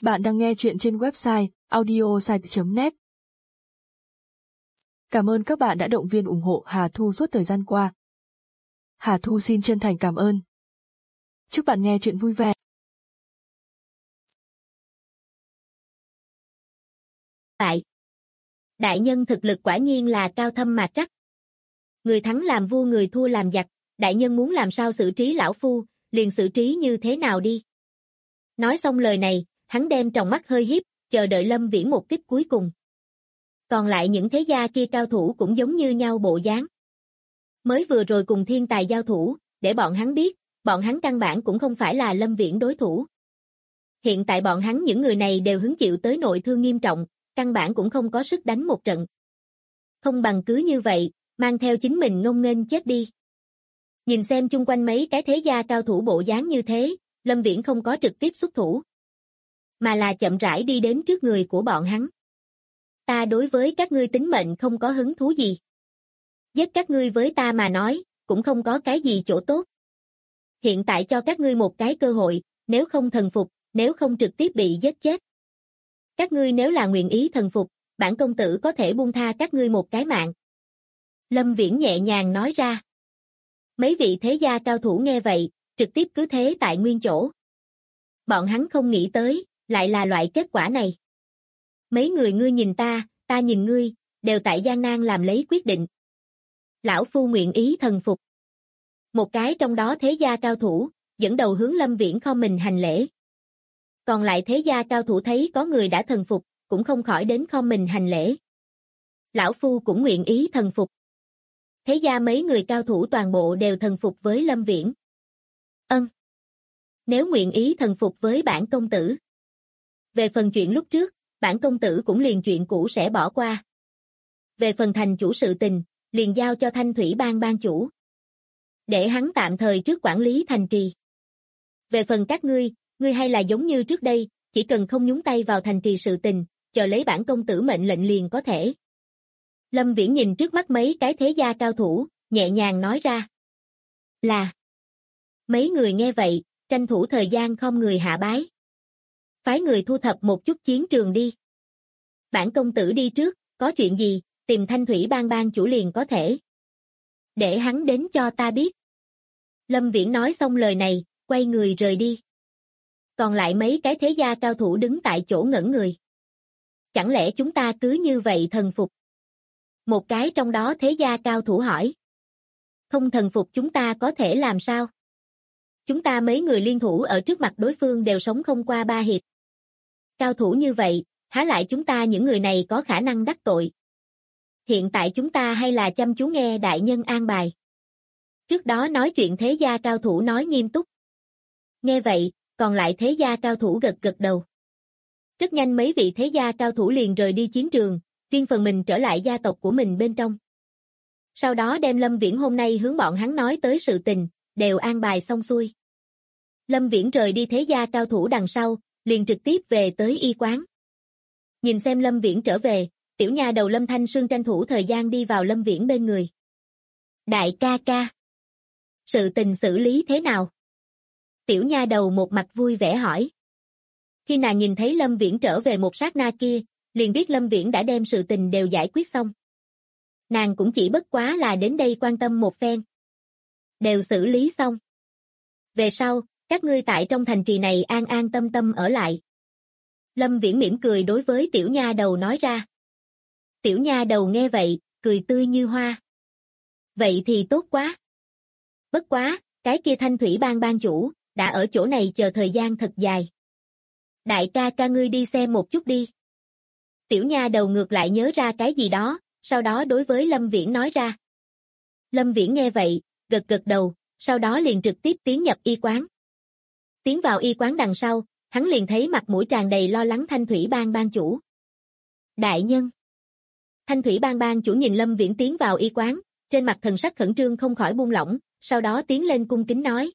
Bạn đang nghe chuyện trên website audiosite.net. Cảm ơn các bạn đã động viên ủng hộ Hà Thu suốt thời gian qua. Hà Thu xin chân thành cảm ơn. Chúc bạn nghe chuyện vui vẻ. Đại nhân thực lực quả nhiên là cao thâm mạc trắc. Người thắng làm vua, người thua làm giặc, đại nhân muốn làm sao xử trí lão phu, liền xử trí như thế nào đi. Nói xong lời này, hắn đem tròng mắt hơi híp, chờ đợi Lâm Viễn một kích cuối cùng. Còn lại những thế gia kia cao thủ cũng giống như nhau bộ dáng. Mới vừa rồi cùng thiên tài giao thủ, để bọn hắn biết, bọn hắn căn bản cũng không phải là Lâm Viễn đối thủ. Hiện tại bọn hắn những người này đều hứng chịu tới nội thương nghiêm trọng, căn bản cũng không có sức đánh một trận. Không bằng cứ như vậy, mang theo chính mình ngông nghênh chết đi. Nhìn xem chung quanh mấy cái thế gia cao thủ bộ dáng như thế, Lâm Viễn không có trực tiếp xuất thủ, mà là chậm rãi đi đến trước người của bọn hắn. Ta đối với các ngươi tính mệnh không có hứng thú gì. Giết các ngươi với ta mà nói, cũng không có cái gì chỗ tốt. Hiện tại cho các ngươi một cái cơ hội, nếu không thần phục, nếu không trực tiếp bị giết chết. Các ngươi nếu là nguyện ý thần phục, bản công tử có thể buông tha các ngươi một cái mạng. Lâm Viễn nhẹ nhàng nói ra. Mấy vị thế gia cao thủ nghe vậy, trực tiếp cứ thế tại nguyên chỗ. Bọn hắn không nghĩ tới, lại là loại kết quả này. Mấy người ngươi nhìn ta nhìn ngươi, đều tại gian nan làm lấy quyết định. Lão phu nguyện ý thần phục. Một cái trong đó thế gia cao thủ, dẫn đầu hướng Lâm Viễn khom mình hành lễ. Còn lại thế gia cao thủ thấy có người đã thần phục, cũng không khỏi đến khom mình hành lễ. Lão phu cũng nguyện ý thần phục. Thế gia mấy người cao thủ toàn bộ đều thần phục với Lâm Viễn. Nếu nguyện ý thần phục với bản công tử. Về phần chuyện lúc trước, bản công tử cũng liền chuyện cũ sẽ bỏ qua. Về phần thành chủ sự tình, liền giao cho Thanh Thủy Bang bang chủ. Để hắn tạm thời trước quản lý thành trì. Về phần các ngươi hay là giống như trước đây, chỉ cần không nhúng tay vào thành trì sự tình, chờ lấy bản công tử mệnh lệnh liền có thể. Lâm Viễn nhìn trước mắt mấy cái thế gia cao thủ, nhẹ nhàng nói ra. Là. Mấy người nghe vậy, tranh thủ thời gian khom người hạ bái. Phái người thu thập một chút chiến trường đi. Bản công tử đi trước, có chuyện gì, tìm Thanh Thủy Bang bang chủ liền có thể. Để hắn đến cho ta biết. Lâm Viễn nói xong lời này, quay người rời đi. Còn lại mấy cái thế gia cao thủ đứng tại chỗ ngẩn người. Chẳng lẽ chúng ta cứ như vậy thần phục? Một cái trong đó thế gia cao thủ hỏi. Không thần phục chúng ta có thể làm sao? Chúng ta mấy người liên thủ ở trước mặt đối phương đều sống không qua 3 hiệp. Cao thủ như vậy, há lại chúng ta những người này có khả năng đắc tội. Hiện tại chúng ta hay là chăm chú nghe đại nhân an bài. Trước đó nói chuyện thế gia cao thủ nói nghiêm túc. Nghe vậy, còn lại thế gia cao thủ gật gật đầu. Rất nhanh mấy vị thế gia cao thủ liền rời đi chiến trường, riêng phần mình trở lại gia tộc của mình bên trong. Sau đó đem Lâm Viễn hôm nay hướng bọn hắn nói tới sự tình, đều an bài xong xuôi. Lâm Viễn rời đi thế gia cao thủ đằng sau, liền trực tiếp về tới y quán. Nhìn xem Lâm Viễn trở về, tiểu nha đầu Lâm Thanh Sương tranh thủ thời gian đi vào Lâm Viễn bên người. Đại ca ca. Sự tình xử lý thế nào? Tiểu nha đầu một mặt vui vẻ hỏi. Khi nàng nhìn thấy Lâm Viễn trở về một sát na kia, liền biết Lâm Viễn đã đem sự tình đều giải quyết xong. Nàng cũng chỉ bất quá là đến đây quan tâm một phen. Đều xử lý xong. Về sau, các ngươi tại trong thành trì này an an tâm tâm ở lại. Lâm Viễn mỉm cười đối với tiểu nha đầu nói ra. Tiểu nha đầu nghe vậy, cười tươi như hoa. Vậy thì tốt quá. Bất quá, cái kia Thanh Thủy Bang bang chủ, đã ở chỗ này chờ thời gian thật dài. Đại ca ca ngươi đi xem một chút đi. Tiểu nha đầu ngược lại nhớ ra cái gì đó, sau đó đối với Lâm Viễn nói ra. Lâm Viễn nghe vậy, gật gật đầu, sau đó liền trực tiếp tiến nhập y quán. Tiến vào y quán đằng sau, hắn liền thấy mặt mũi tràn đầy lo lắng Thanh Thủy Bang bang chủ. Đại nhân. Thanh Thủy Bang bang chủ nhìn Lâm Viễn tiến vào y quán, trên mặt thần sắc khẩn trương không khỏi buông lỏng, sau đó tiến lên cung kính nói.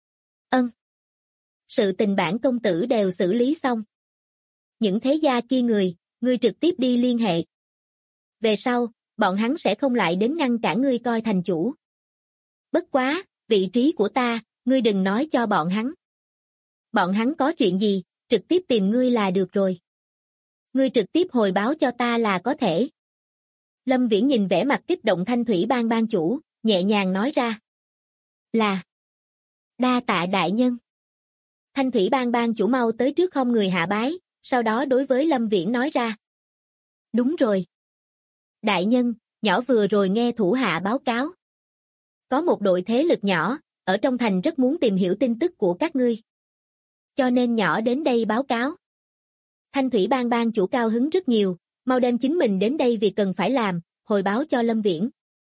Sự tình bản công tử đều xử lý xong. Những thế gia kia ngươi trực tiếp đi liên hệ. Về sau, bọn hắn sẽ không lại đến ngăn cản ngươi coi thành chủ. Bất quá, vị trí của ta, ngươi đừng nói cho bọn hắn. Bọn hắn có chuyện gì, trực tiếp tìm ngươi là được rồi. Ngươi trực tiếp hồi báo cho ta là có thể. Lâm Viễn nhìn vẻ mặt kích động Thanh Thủy Bang bang chủ, nhẹ nhàng nói ra. Là. Đa tạ đại nhân. Thanh Thủy Bang bang chủ mau tới trước không người hạ bái, sau đó đối với Lâm Viễn nói ra. Đúng rồi. Đại nhân, nhỏ vừa rồi nghe thủ hạ báo cáo. Có một đội thế lực nhỏ, ở trong thành rất muốn tìm hiểu tin tức của các ngươi. Cho nên nhỏ đến đây báo cáo. Thanh Thủy Bang bang chủ cao hứng rất nhiều, mau đem chính mình đến đây việc cần phải làm, hồi báo cho Lâm Viễn.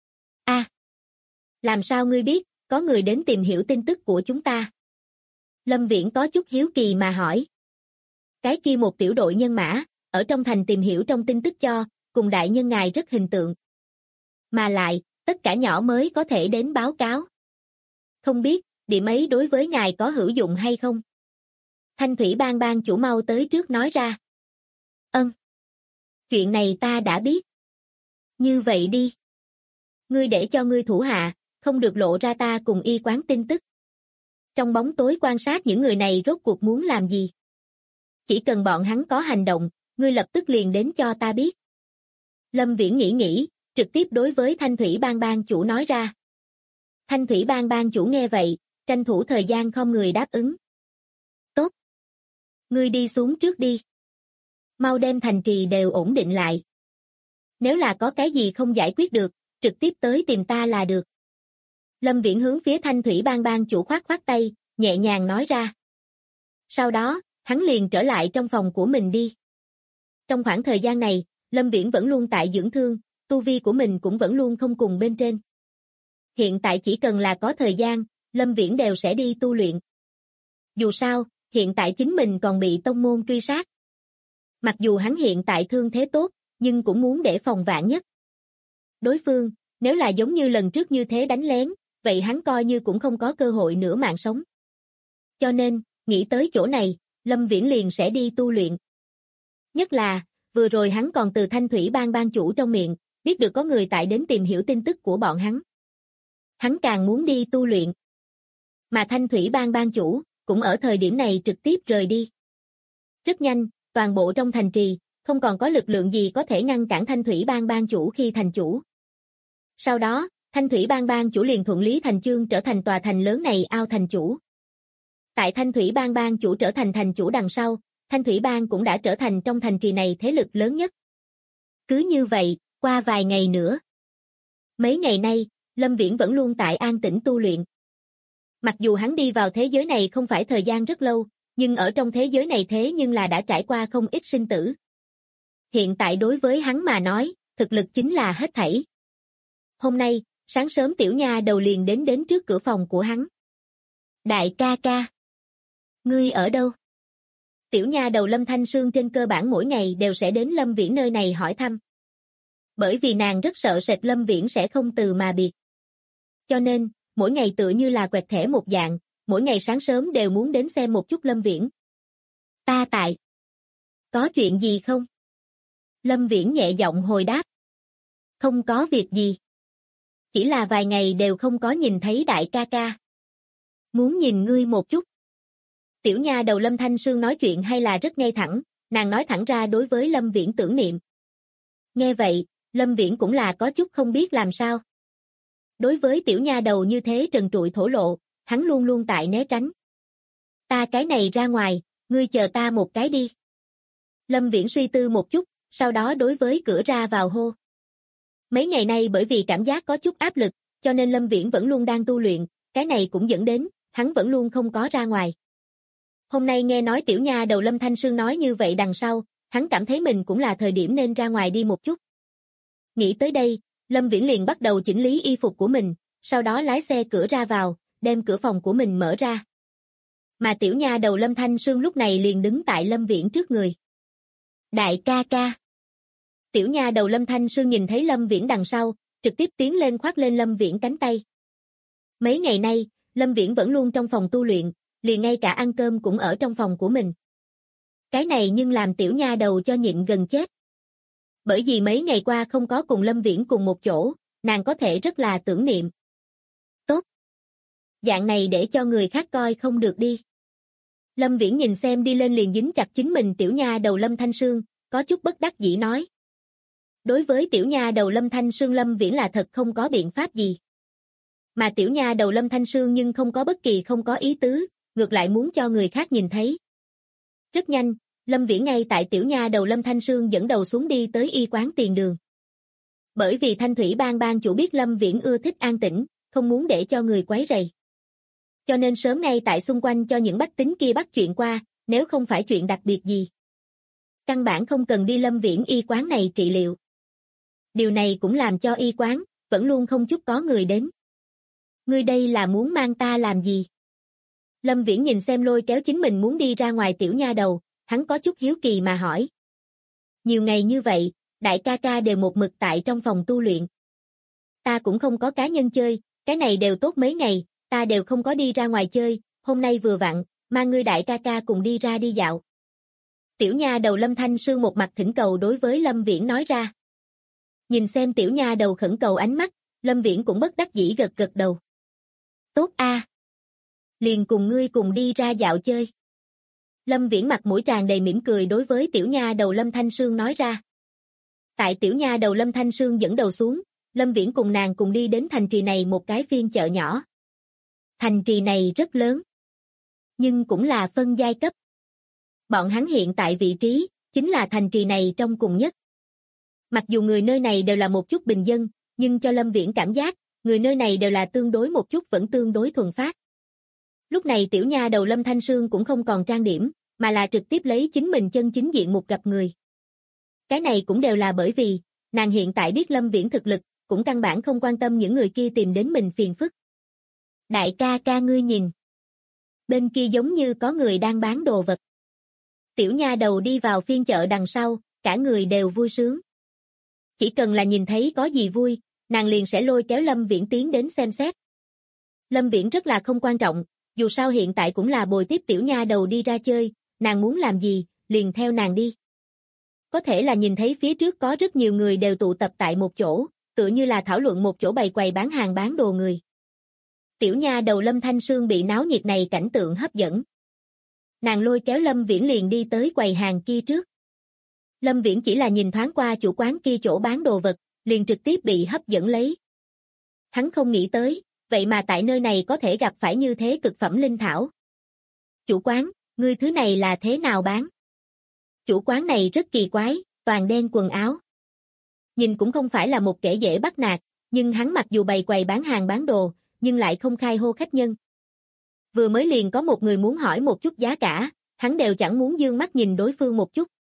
Làm sao ngươi biết, có người đến tìm hiểu tin tức của chúng ta? Lâm Viễn có chút hiếu kỳ mà hỏi. Cái kia một tiểu đội nhân mã, ở trong thành tìm hiểu trong tin tức cho, cùng đại nhân ngài rất hình tượng. Mà lại, tất cả nhỏ mới có thể đến báo cáo. Không biết, điểm ấy đối với ngài có hữu dụng hay không? Thanh Thủy Bang bang chủ mau tới trước nói ra. Chuyện này ta đã biết. Như vậy đi. Ngươi để cho ngươi thủ hạ, không được lộ ra ta cùng y quán tin tức. Trong bóng tối quan sát những người này rốt cuộc muốn làm gì. Chỉ cần bọn hắn có hành động, ngươi lập tức liền đến cho ta biết. Lâm Viễn nghĩ, trực tiếp đối với Thanh Thủy Bang bang chủ nói ra. Thanh Thủy Bang bang chủ nghe vậy, tranh thủ thời gian không người đáp ứng. Tốt. Ngươi đi xuống trước đi. Mau đem thành trì đều ổn định lại. Nếu là có cái gì không giải quyết được, trực tiếp tới tìm ta là được. Lâm Viễn hướng phía Thanh Thủy Bang bang chủ khoát khoát tay, nhẹ nhàng nói ra. Sau đó, hắn liền trở lại trong phòng của mình đi. Trong khoảng thời gian này, Lâm Viễn vẫn luôn tại dưỡng thương, tu vi của mình cũng vẫn luôn không cùng bên trên. Hiện tại chỉ cần là có thời gian, Lâm Viễn đều sẽ đi tu luyện. Dù sao, hiện tại chính mình còn bị tông môn truy sát. Mặc dù hắn hiện tại thương thế tốt, nhưng cũng muốn để phòng vạn nhất. Đối phương, nếu là giống như lần trước như thế đánh lén, vậy hắn coi như cũng không có cơ hội nửa mạng sống. Cho nên, nghĩ tới chỗ này, Lâm Viễn liền sẽ đi tu luyện. Nhất là, vừa rồi hắn còn từ Thanh Thủy Bang bang chủ trong miệng, biết được có người tại đến tìm hiểu tin tức của bọn hắn. Hắn càng muốn đi tu luyện. Mà Thanh Thủy Bang bang chủ, cũng ở thời điểm này trực tiếp rời đi. Rất nhanh, toàn bộ trong thành trì, không còn có lực lượng gì có thể ngăn cản Thanh Thủy Bang bang chủ khi thành chủ. Sau đó, Thanh Thủy Bang bang chủ liền thuận lý thành chương trở thành tòa thành lớn này ao thành chủ. Tại Thanh Thủy Bang bang chủ trở thành thành chủ đằng sau, Thanh Thủy Bang cũng đã trở thành trong thành trì này thế lực lớn nhất. Cứ như vậy, qua vài ngày nữa. Mấy ngày nay, Lâm Viễn vẫn luôn tại an tĩnh tu luyện. Mặc dù hắn đi vào thế giới này không phải thời gian rất lâu, nhưng ở trong thế giới này thế nhưng là đã trải qua không ít sinh tử. Hiện tại đối với hắn mà nói, thực lực chính là hết thảy. Hôm nay, sáng sớm tiểu nha đầu liền đến trước cửa phòng của hắn. Đại ca ca. Ngươi ở đâu? Tiểu nha đầu Lâm Thanh Sương trên cơ bản mỗi ngày đều sẽ đến Lâm Viễn nơi này hỏi thăm. Bởi vì nàng rất sợ sệt Lâm Viễn sẽ không từ mà biệt. Cho nên, mỗi ngày tựa như là quẹt thẻ một dạng, mỗi ngày sáng sớm đều muốn đến xem một chút Lâm Viễn. Ta tại. Có chuyện gì không? Lâm Viễn nhẹ giọng hồi đáp. Không có việc gì. Chỉ là vài ngày đều không có nhìn thấy đại ca ca. Muốn nhìn ngươi một chút. Tiểu nha đầu Lâm Thanh Sương nói chuyện hay là rất ngay thẳng, nàng nói thẳng ra đối với Lâm Viễn tưởng niệm. Nghe vậy, Lâm Viễn cũng là có chút không biết làm sao. Đối với tiểu nha đầu như thế trần trụi thổ lộ, hắn luôn luôn tại né tránh. Ta cái này ra ngoài, ngươi chờ ta một cái đi. Lâm Viễn suy tư một chút, sau đó đối với cửa ra vào hô. Mấy ngày nay bởi vì cảm giác có chút áp lực, cho nên Lâm Viễn vẫn luôn đang tu luyện, cái này cũng dẫn đến, hắn vẫn luôn không có ra ngoài. Hôm nay nghe nói tiểu nha đầu Lâm Thanh Sương nói như vậy đằng sau, hắn cảm thấy mình cũng là thời điểm nên ra ngoài đi một chút. Nghĩ tới đây, Lâm Viễn liền bắt đầu chỉnh lý y phục của mình, sau đó lái xe cửa ra vào, đem cửa phòng của mình mở ra. Mà tiểu nha đầu Lâm Thanh Sương lúc này liền đứng tại Lâm Viễn trước người. Đại ca ca. Tiểu nha đầu Lâm Thanh Sương nhìn thấy Lâm Viễn đằng sau, trực tiếp tiến lên khoác lên Lâm Viễn cánh tay. Mấy ngày nay, Lâm Viễn vẫn luôn trong phòng tu luyện, liền ngay cả ăn cơm cũng ở trong phòng của mình. Cái này nhưng làm tiểu nha đầu cho nhịn gần chết. Bởi vì mấy ngày qua không có cùng Lâm Viễn cùng một chỗ, nàng có thể rất là tưởng niệm. Tốt. Dạng này để cho người khác coi không được đi. Lâm Viễn nhìn xem đi lên liền dính chặt chính mình tiểu nha đầu Lâm Thanh Sương, có chút bất đắc dĩ nói. Đối với tiểu nha đầu Lâm Thanh Sương Lâm Viễn là thật không có biện pháp gì. Mà tiểu nha đầu Lâm Thanh Sương nhưng không có ý tứ, ngược lại muốn cho người khác nhìn thấy. Rất nhanh, Lâm Viễn ngay tại tiểu nha đầu Lâm Thanh Sương dẫn đầu xuống đi tới y quán tiền đường. Bởi vì Thanh Thủy Bang bang chủ biết Lâm Viễn ưa thích an tĩnh, không muốn để cho người quấy rầy. Cho nên sớm ngay tại xung quanh cho những bách tính kia bắt chuyện qua, nếu không phải chuyện đặc biệt gì. Căn bản không cần đi Lâm Viễn y quán này trị liệu. Điều này cũng làm cho y quán, vẫn luôn không chút có người đến. Ngươi đây là muốn mang ta làm gì? Lâm Viễn nhìn xem lôi kéo chính mình muốn đi ra ngoài tiểu nha đầu, hắn có chút hiếu kỳ mà hỏi. Nhiều ngày như vậy, đại ca ca đều một mực tại trong phòng tu luyện. Ta cũng không có cá nhân chơi, cái này đều tốt mấy ngày, ta đều không có đi ra ngoài chơi, hôm nay vừa vặn, mang ngươi đại ca ca cùng đi ra đi dạo. Tiểu nha đầu Lâm Thanh Sương một mặt thỉnh cầu đối với Lâm Viễn nói ra. Nhìn xem tiểu nha đầu khẩn cầu ánh mắt, Lâm Viễn cũng bất đắc dĩ gật gật đầu. Tốt a, liền cùng ngươi cùng đi ra dạo chơi. Lâm Viễn mặt mũi tràn đầy mỉm cười đối với tiểu nha đầu Lâm Thanh Sương nói ra. Tại tiểu nha đầu Lâm Thanh Sương dẫn đầu xuống, Lâm Viễn cùng nàng cùng đi đến thành trì này một cái phiên chợ nhỏ. Thành trì này rất lớn, nhưng cũng là phân giai cấp. Bọn hắn hiện tại vị trí, chính là thành trì này trong cùng nhất. Mặc dù người nơi này đều là một chút bình dân, nhưng cho Lâm Viễn cảm giác, người nơi này đều là tương đối một chút vẫn tương đối thuần phát. Lúc này tiểu nha đầu Lâm Thanh Sương cũng không còn trang điểm, mà là trực tiếp lấy chính mình chân chính diện một gặp người. Cái này cũng đều là bởi vì, nàng hiện tại biết Lâm Viễn thực lực, cũng căn bản không quan tâm những người kia tìm đến mình phiền phức. Đại ca ca ngươi nhìn. Bên kia giống như có người đang bán đồ vật. Tiểu nha đầu đi vào phiên chợ đằng sau, cả người đều vui sướng. Chỉ cần là nhìn thấy có gì vui, nàng liền sẽ lôi kéo Lâm Viễn tiến đến xem xét. Lâm Viễn rất là không quan trọng, dù sao hiện tại cũng là bồi tiếp tiểu nha đầu đi ra chơi, nàng muốn làm gì, liền theo nàng đi. Có thể là nhìn thấy phía trước có rất nhiều người đều tụ tập tại một chỗ, tựa như là thảo luận một chỗ bày quầy bán hàng bán đồ người. Tiểu nha đầu Lâm Thanh Sương bị náo nhiệt này cảnh tượng hấp dẫn. Nàng lôi kéo Lâm Viễn liền đi tới quầy hàng kia trước. Lâm Viễn chỉ là nhìn thoáng qua chủ quán kia chỗ bán đồ vật, liền trực tiếp bị hấp dẫn lấy. Hắn không nghĩ tới, vậy mà tại nơi này có thể gặp phải như thế cực phẩm linh thảo. Chủ quán, ngươi thứ này là thế nào bán? Chủ quán này rất kỳ quái, toàn đen quần áo. Nhìn cũng không phải là một kẻ dễ bắt nạt, nhưng hắn mặc dù bày quầy bán hàng bán đồ, nhưng lại không khai hô khách nhân. Vừa mới liền có một người muốn hỏi một chút giá cả, hắn đều chẳng muốn dương mắt nhìn đối phương một chút.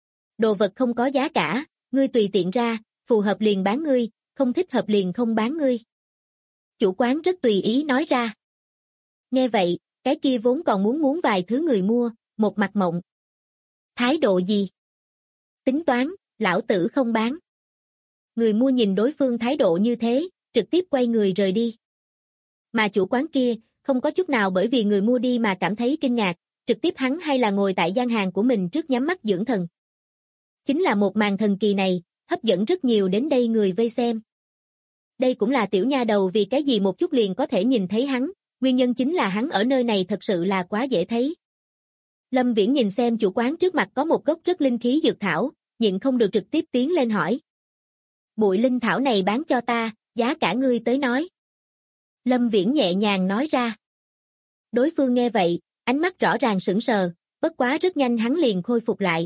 Đồ vật không có giá cả, ngươi tùy tiện ra, phù hợp liền bán ngươi, không thích hợp liền không bán ngươi. Chủ quán rất tùy ý nói ra. Nghe vậy, cái kia vốn còn muốn vài thứ người mua, một mặt mộng. Thái độ gì? Tính toán, lão tử không bán. Người mua nhìn đối phương thái độ như thế, trực tiếp quay người rời đi. Mà chủ quán kia, không có chút nào bởi vì người mua đi mà cảm thấy kinh ngạc, trực tiếp hắn hay là ngồi tại gian hàng của mình trước nhắm mắt dưỡng thần. Chính là một màn thần kỳ này, hấp dẫn rất nhiều đến đây người vây xem. Đây cũng là tiểu nha đầu vì cái gì một chút liền có thể nhìn thấy hắn, nguyên nhân chính là hắn ở nơi này thật sự là quá dễ thấy. Lâm Viễn nhìn xem chủ quán trước mặt có một gốc rất linh khí dược thảo, nhịn không được trực tiếp tiến lên hỏi. Bụi linh thảo này bán cho ta, giá cả ngươi tới nói. Lâm Viễn nhẹ nhàng nói ra. Đối phương nghe vậy, ánh mắt rõ ràng sững sờ, bất quá rất nhanh hắn liền khôi phục lại.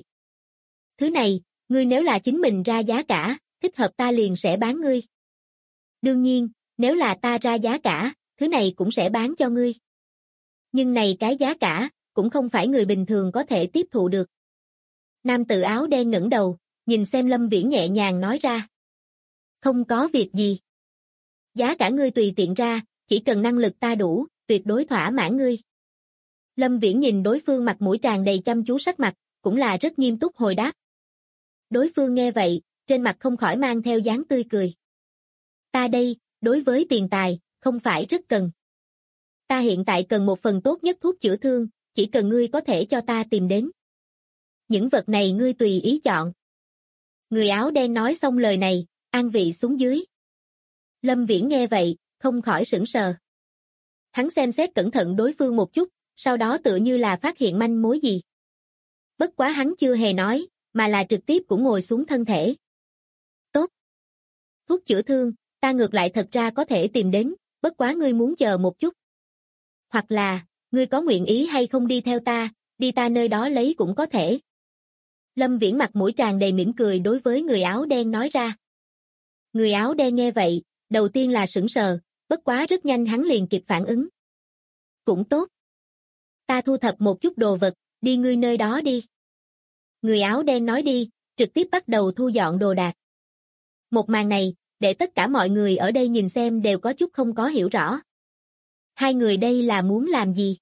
Thứ này, ngươi nếu là chính mình ra giá cả, thích hợp ta liền sẽ bán ngươi. Đương nhiên, nếu là ta ra giá cả, thứ này cũng sẽ bán cho ngươi. Nhưng này cái giá cả, cũng không phải người bình thường có thể tiếp thụ được. Nam tử áo đen ngẩng đầu, nhìn xem Lâm Viễn nhẹ nhàng nói ra. Không có việc gì. Giá cả ngươi tùy tiện ra, chỉ cần năng lực ta đủ, tuyệt đối thỏa mãn ngươi. Lâm Viễn nhìn đối phương mặt mũi tràn đầy chăm chú sắc mặt, cũng là rất nghiêm túc hồi đáp. Đối phương nghe vậy, trên mặt không khỏi mang theo dáng tươi cười. Ta đây, đối với tiền tài, không phải rất cần. Ta hiện tại cần một phần tốt nhất thuốc chữa thương, chỉ cần ngươi có thể cho ta tìm đến. Những vật này ngươi tùy ý chọn. Người áo đen nói xong lời này, an vị xuống dưới. Lâm Viễn nghe vậy, không khỏi sững sờ. Hắn xem xét cẩn thận đối phương một chút, sau đó tựa như là phát hiện manh mối gì. Bất quá hắn chưa hề nói, mà là trực tiếp cũng ngồi xuống thân thể. Tốt. Thuốc chữa thương, ta ngược lại thật ra có thể tìm đến, bất quá ngươi muốn chờ một chút. Hoặc là, ngươi có nguyện ý hay không đi theo ta, đi ta nơi đó lấy cũng có thể. Lâm Viễn mặt mũi tràn đầy mỉm cười đối với người áo đen nói ra. Người áo đen nghe vậy, đầu tiên là sững sờ, bất quá rất nhanh hắn liền kịp phản ứng. Cũng tốt. Ta thu thập một chút đồ vật, đi ngươi nơi đó đi. Người áo đen nói đi, trực tiếp bắt đầu thu dọn đồ đạc. Một màn này, để tất cả mọi người ở đây nhìn xem đều có chút không có hiểu rõ. Hai người đây là muốn làm gì?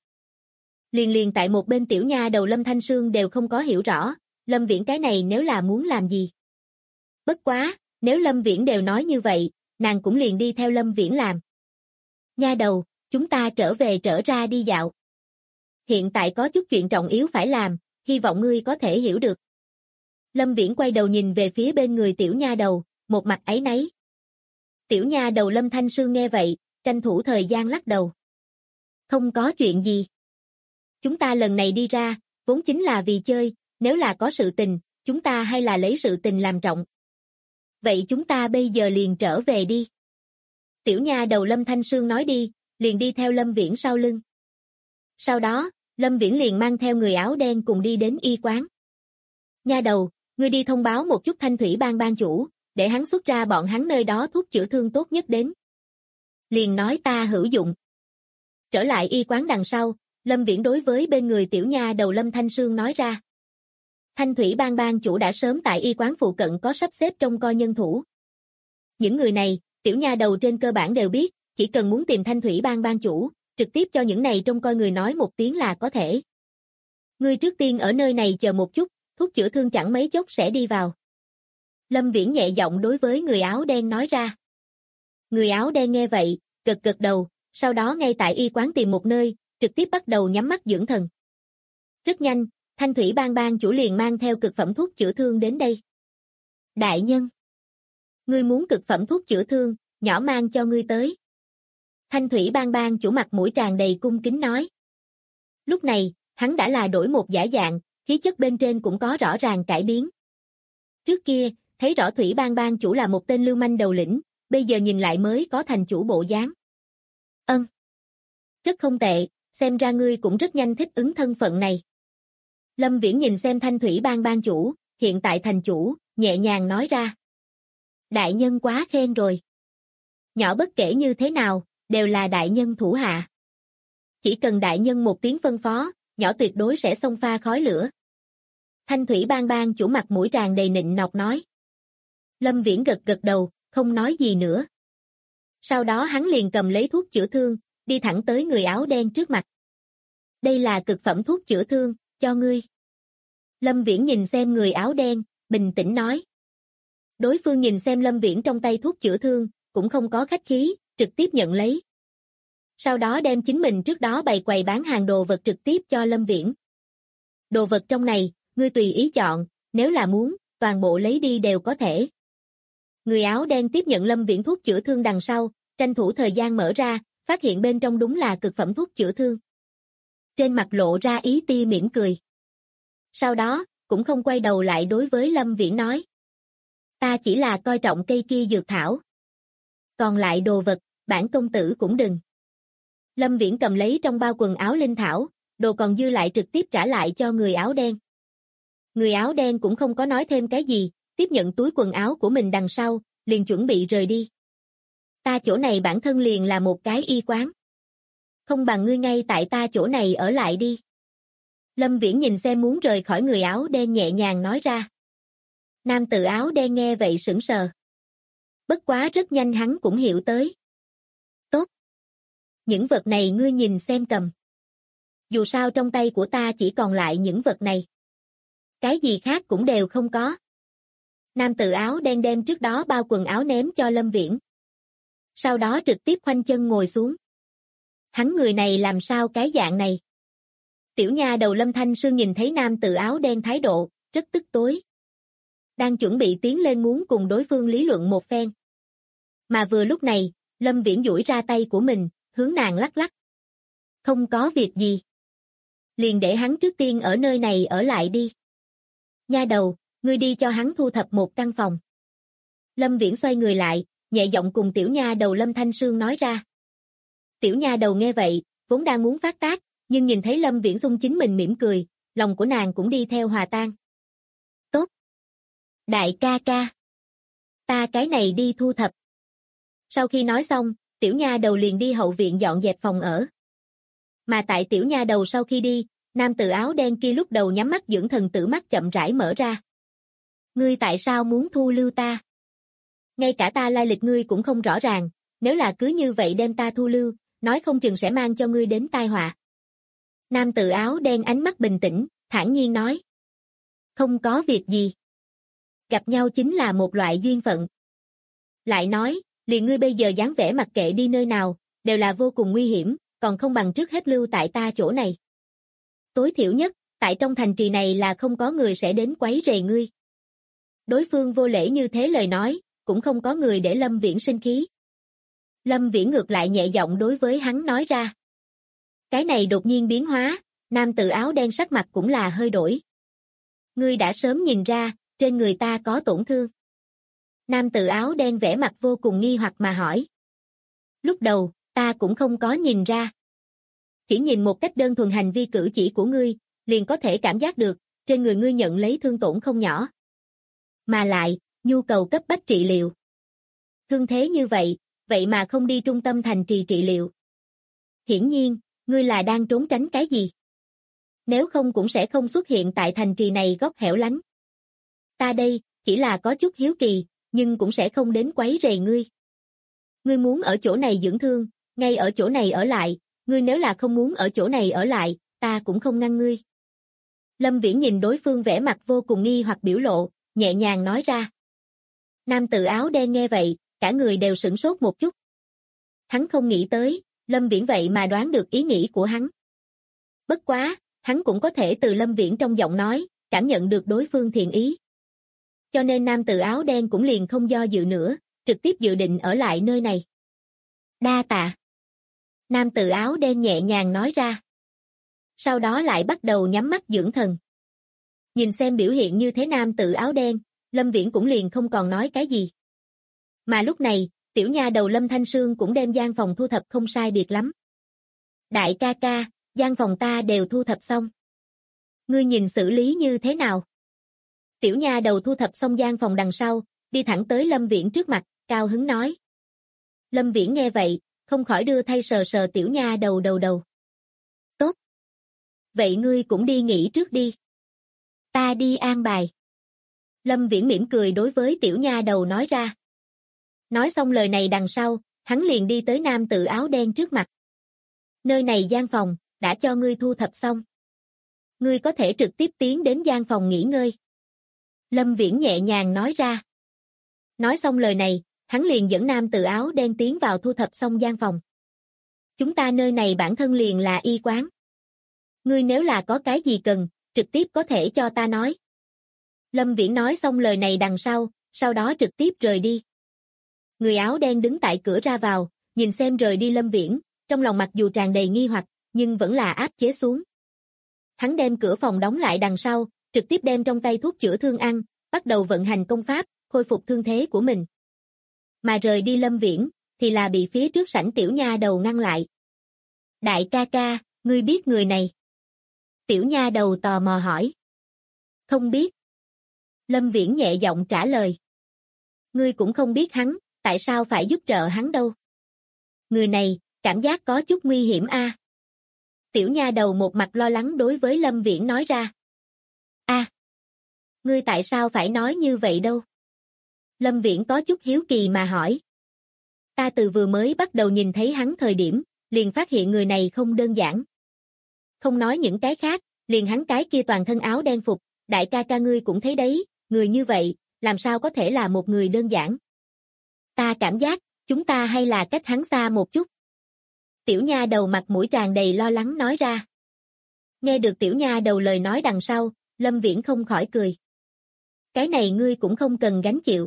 Liền tại một bên tiểu nha đầu Lâm Thanh Sương đều không có hiểu rõ, Lâm Viễn cái này nếu là muốn làm gì? Bất quá, nếu Lâm Viễn đều nói như vậy, nàng cũng liền đi theo Lâm Viễn làm. Nha đầu, chúng ta trở ra đi dạo. Hiện tại có chút chuyện trọng yếu phải làm, hy vọng ngươi có thể hiểu được. Lâm Viễn quay đầu nhìn về phía bên người tiểu nha đầu, một mặt áy náy. Tiểu nha đầu Lâm Thanh Sương nghe vậy, tranh thủ thời gian lắc đầu. Không có chuyện gì. Chúng ta lần này đi ra, vốn chính là vì chơi, nếu là có sự tình, chúng ta hay là lấy sự tình làm trọng. Vậy chúng ta bây giờ liền trở về đi. Tiểu nha đầu Lâm Thanh Sương nói đi, liền đi theo Lâm Viễn sau lưng. Sau đó, Lâm Viễn liền mang theo người áo đen cùng đi đến y quán. Nha đầu, ngươi đi thông báo một chút Thanh Thủy Bang ban chủ, để hắn xuất ra bọn hắn nơi đó thuốc chữa thương tốt nhất đến. Liền nói ta hữu dụng. Trở lại y quán đằng sau, Lâm Viễn đối với bên người tiểu nha đầu Lâm Thanh Sương nói ra. Thanh Thủy Bang ban chủ đã sớm tại y quán phụ cận có sắp xếp trông coi nhân thủ. Những người này, tiểu nha đầu trên cơ bản đều biết, chỉ cần muốn tìm Thanh Thủy Bang ban chủ, trực tiếp cho những này trông coi người nói một tiếng là có thể. Ngươi trước tiên ở nơi này chờ một chút, thuốc chữa thương chẳng mấy chốc sẽ đi vào. Lâm Viễn nhẹ giọng đối với người áo đen nói ra. Người áo đen nghe vậy, gật đầu, sau đó ngay tại y quán tìm một nơi, trực tiếp bắt đầu nhắm mắt dưỡng thần. Rất nhanh, Thanh Thủy Bang ban chủ liền mang theo cực phẩm thuốc chữa thương đến đây. Đại nhân, ngươi muốn cực phẩm thuốc chữa thương, nhỏ mang cho ngươi tới. Thanh Thủy Bang ban chủ mặt mũi tràn đầy cung kính nói. Lúc này, hắn đã là đổi một giả dạng, khí chất bên trên cũng có rõ ràng cải biến. Trước kia, thấy rõ Thủy Bang ban chủ là một tên lưu manh đầu lĩnh, bây giờ nhìn lại mới có thành chủ bộ dáng. Rất không tệ, xem ra ngươi cũng rất nhanh thích ứng thân phận này. Lâm Viễn nhìn xem Thanh Thủy Bang ban chủ, hiện tại thành chủ, nhẹ nhàng nói ra. Đại nhân quá khen rồi. Nhỏ bất kể như thế nào, đều là đại nhân thủ hạ. Chỉ cần đại nhân một tiếng phân phó, nhỏ tuyệt đối sẽ xông pha khói lửa. Thanh Thủy Bang ban chủ mặt mũi tràn đầy nịnh nọt nói. Lâm Viễn gật đầu, không nói gì nữa. Sau đó hắn liền cầm lấy thuốc chữa thương, đi thẳng tới người áo đen trước mặt. Đây là cực phẩm thuốc chữa thương, cho ngươi. Lâm Viễn nhìn xem người áo đen, bình tĩnh nói. Đối phương nhìn xem Lâm Viễn trong tay thuốc chữa thương, cũng không có khách khí, trực tiếp nhận lấy. Sau đó đem chính mình trước đó bày quầy bán hàng đồ vật trực tiếp cho Lâm Viễn. Đồ vật trong này, ngươi tùy ý chọn, nếu là muốn, toàn bộ lấy đi đều có thể. Người áo đen tiếp nhận Lâm Viễn thuốc chữa thương đằng sau, tranh thủ thời gian mở ra, phát hiện bên trong đúng là cực phẩm thuốc chữa thương. Trên mặt lộ ra ý tia mỉm cười. Sau đó, cũng không quay đầu lại đối với Lâm Viễn nói. Ta chỉ là coi trọng cây kia dược thảo. Còn lại đồ vật, bản công tử cũng đừng. Lâm Viễn cầm lấy trong bao quần áo linh thảo, đồ còn dư lại trực tiếp trả lại cho người áo đen. Người áo đen cũng không có nói thêm cái gì, tiếp nhận túi quần áo của mình đằng sau, liền chuẩn bị rời đi. Ta chỗ này bản thân liền là một cái y quán. Không bằng ngươi ngay tại ta chỗ này ở lại đi. Lâm Viễn nhìn xem muốn rời khỏi người áo đen nhẹ nhàng nói ra. Nam tử áo đen nghe vậy sững sờ. Bất quá rất nhanh hắn cũng hiểu tới. Tốt. Những vật này ngươi nhìn xem cầm. Dù sao trong tay của ta chỉ còn lại những vật này. Cái gì khác cũng đều không có. Nam tử áo đen đem trước đó bao quần áo ném cho Lâm Viễn. Sau đó trực tiếp khoanh chân ngồi xuống. Hắn người này làm sao cái dạng này? Tiểu nha đầu Lâm Thanh Sương nhìn thấy nam tử áo đen thái độ, rất tức tối. Đang chuẩn bị tiến lên muốn cùng đối phương lý luận một phen. Mà vừa lúc này, Lâm Viễn duỗi ra tay của mình, hướng nàng lắc lắc. Không có việc gì. liền để hắn trước tiên ở nơi này ở lại đi. Nha đầu, ngươi đi cho hắn thu thập một căn phòng. Lâm Viễn xoay người lại, nhẹ giọng cùng tiểu nha đầu Lâm Thanh Sương nói ra. Tiểu nha đầu nghe vậy, vốn đang muốn phát tác, nhưng nhìn thấy Lâm Viễn xung chính mình mỉm cười, lòng của nàng cũng đi theo hòa tan. Tốt. Đại ca ca. Ta cái này đi thu thập. Sau khi nói xong, tiểu nha đầu liền đi hậu viện dọn dẹp phòng ở. Mà tại tiểu nha đầu sau khi đi, nam tử áo đen kia lúc đầu nhắm mắt dưỡng thần tử mắt chậm rãi mở ra. Ngươi tại sao muốn thu lưu ta? Ngay cả ta lai lịch ngươi cũng không rõ ràng, nếu là cứ như vậy đem ta thu lưu, nói không chừng sẽ mang cho ngươi đến tai họa. Nam tử áo đen ánh mắt bình tĩnh, thản nhiên nói. Không có việc gì. Gặp nhau chính là một loại duyên phận. Lại nói, liền ngươi bây giờ dáng vẻ mặc kệ đi nơi nào, đều là vô cùng nguy hiểm, còn không bằng trước hết lưu tại ta chỗ này. Tối thiểu nhất, tại trong thành trì này là không có người sẽ đến quấy rầy ngươi. Đối phương vô lễ như thế lời nói, cũng không có người để Lâm Viễn sinh khí. Lâm Viễn ngược lại nhẹ giọng đối với hắn nói ra. Cái này đột nhiên biến hóa, nam tử áo đen sắc mặt cũng là hơi đổi. Ngươi đã sớm nhìn ra, trên người ta có tổn thương. Nam tử áo đen vẻ mặt vô cùng nghi hoặc mà hỏi. Lúc đầu, ta cũng không có nhìn ra. Chỉ nhìn một cách đơn thuần hành vi cử chỉ của ngươi, liền có thể cảm giác được, trên người ngươi nhận lấy thương tổn không nhỏ. Mà lại, nhu cầu cấp bách trị liệu. Thương thế như vậy, vậy mà không đi trung tâm thành trì trị liệu. Hiển nhiên, ngươi là đang trốn tránh cái gì? Nếu không cũng sẽ không xuất hiện tại thành trì này góc hẻo lánh. Ta đây, chỉ là có chút hiếu kỳ, nhưng cũng sẽ không đến quấy rầy ngươi. Ngươi muốn ở chỗ này dưỡng thương, ngay ở chỗ này ở lại, ngươi nếu là không muốn ở chỗ này ở lại, ta cũng không ngăn ngươi. Lâm Viễn nhìn đối phương vẻ mặt vô cùng nghi hoặc biểu lộ, nhẹ nhàng nói ra. Nam tử áo đen nghe vậy, cả người đều sửng sốt một chút. Hắn không nghĩ tới, Lâm Viễn vậy mà đoán được ý nghĩ của hắn. Bất quá, hắn cũng có thể từ Lâm Viễn trong giọng nói, cảm nhận được đối phương thiện ý. Cho nên nam tử áo đen cũng liền không do dự nữa, trực tiếp dự định ở lại nơi này. Đa tạ. Nam tử áo đen nhẹ nhàng nói ra. Sau đó lại bắt đầu nhắm mắt dưỡng thần. Nhìn xem biểu hiện như thế nam tử áo đen, Lâm Viễn cũng liền không còn nói cái gì. Mà lúc này, tiểu nha đầu Lâm Thanh Sương cũng đem gian phòng thu thập không sai biệt lắm. Đại ca ca, gian phòng ta đều thu thập xong. Ngươi nhìn xử lý như thế nào? Tiểu nha đầu thu thập xong gian phòng đằng sau, đi thẳng tới Lâm Viễn trước mặt, cao hứng nói. Lâm Viễn nghe vậy, không khỏi đưa thay sờ sờ tiểu nha đầu. Tốt. Vậy ngươi cũng đi nghỉ trước đi. Ta đi an bài. Lâm Viễn mỉm cười đối với tiểu nha đầu nói ra. Nói xong lời này đằng sau, hắn liền đi tới nam tử áo đen trước mặt. Nơi này gian phòng, đã cho ngươi thu thập xong. Ngươi có thể trực tiếp tiến đến gian phòng nghỉ ngơi. Lâm Viễn nhẹ nhàng nói ra. Nói xong lời này, hắn liền dẫn nam tử áo đen tiến vào thu thập xong gian phòng. Chúng ta nơi này bản thân liền là y quán. Ngươi nếu là có cái gì cần, trực tiếp có thể cho ta nói. Lâm Viễn nói xong lời này đằng sau đó trực tiếp rời đi. Người áo đen đứng tại cửa ra vào, nhìn xem rời đi Lâm Viễn, trong lòng mặc dù tràn đầy nghi hoặc, nhưng vẫn là áp chế xuống. Hắn đem cửa phòng đóng lại đằng sau, trực tiếp đem trong tay thuốc chữa thương ăn, bắt đầu vận hành công pháp, khôi phục thương thế của mình. Mà rời đi Lâm Viễn, thì là bị phía trước sảnh tiểu nha đầu ngăn lại. Đại ca ca, ngươi biết người này? Tiểu nha đầu tò mò hỏi. Không biết. Lâm Viễn nhẹ giọng trả lời. Ngươi cũng không biết hắn, tại sao phải giúp trợ hắn đâu? Người này, cảm giác có chút nguy hiểm a. Tiểu nha đầu một mặt lo lắng đối với Lâm Viễn nói ra. A, ngươi tại sao phải nói như vậy đâu? Lâm Viễn có chút hiếu kỳ mà hỏi. Ta từ vừa mới bắt đầu nhìn thấy hắn thời điểm, liền phát hiện người này không đơn giản. Không nói những cái khác, liền hắn cái kia toàn thân áo đen phục, đại ca ca ngươi cũng thấy đấy, người như vậy, làm sao có thể là một người đơn giản. Ta cảm giác, chúng ta hay là cách hắn xa một chút. Tiểu nha đầu mặt mũi tràn đầy lo lắng nói ra. Nghe được tiểu nha đầu lời nói đằng sau, Lâm Viễn không khỏi cười. Cái này ngươi cũng không cần gánh chịu.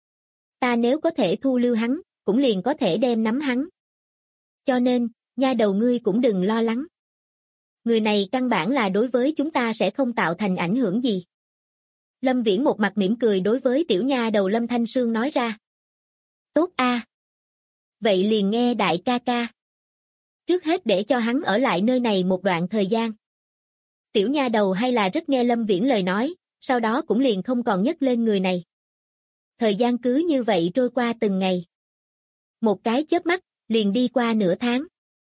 Ta nếu có thể thu lưu hắn, cũng liền có thể đem nắm hắn. Cho nên, nha đầu ngươi cũng đừng lo lắng. Người này căn bản là đối với chúng ta sẽ không tạo thành ảnh hưởng gì. Lâm Viễn một mặt mỉm cười đối với tiểu nha đầu Lâm Thanh Sương nói ra. Tốt a. Vậy liền nghe đại ca ca. Trước hết để cho hắn ở lại nơi này một đoạn thời gian. Tiểu nha đầu hay là rất nghe Lâm Viễn lời nói, sau đó cũng liền không còn nhắc lên người này. Thời gian cứ như vậy trôi qua từng ngày. Một cái chớp mắt, liền đi qua nửa tháng.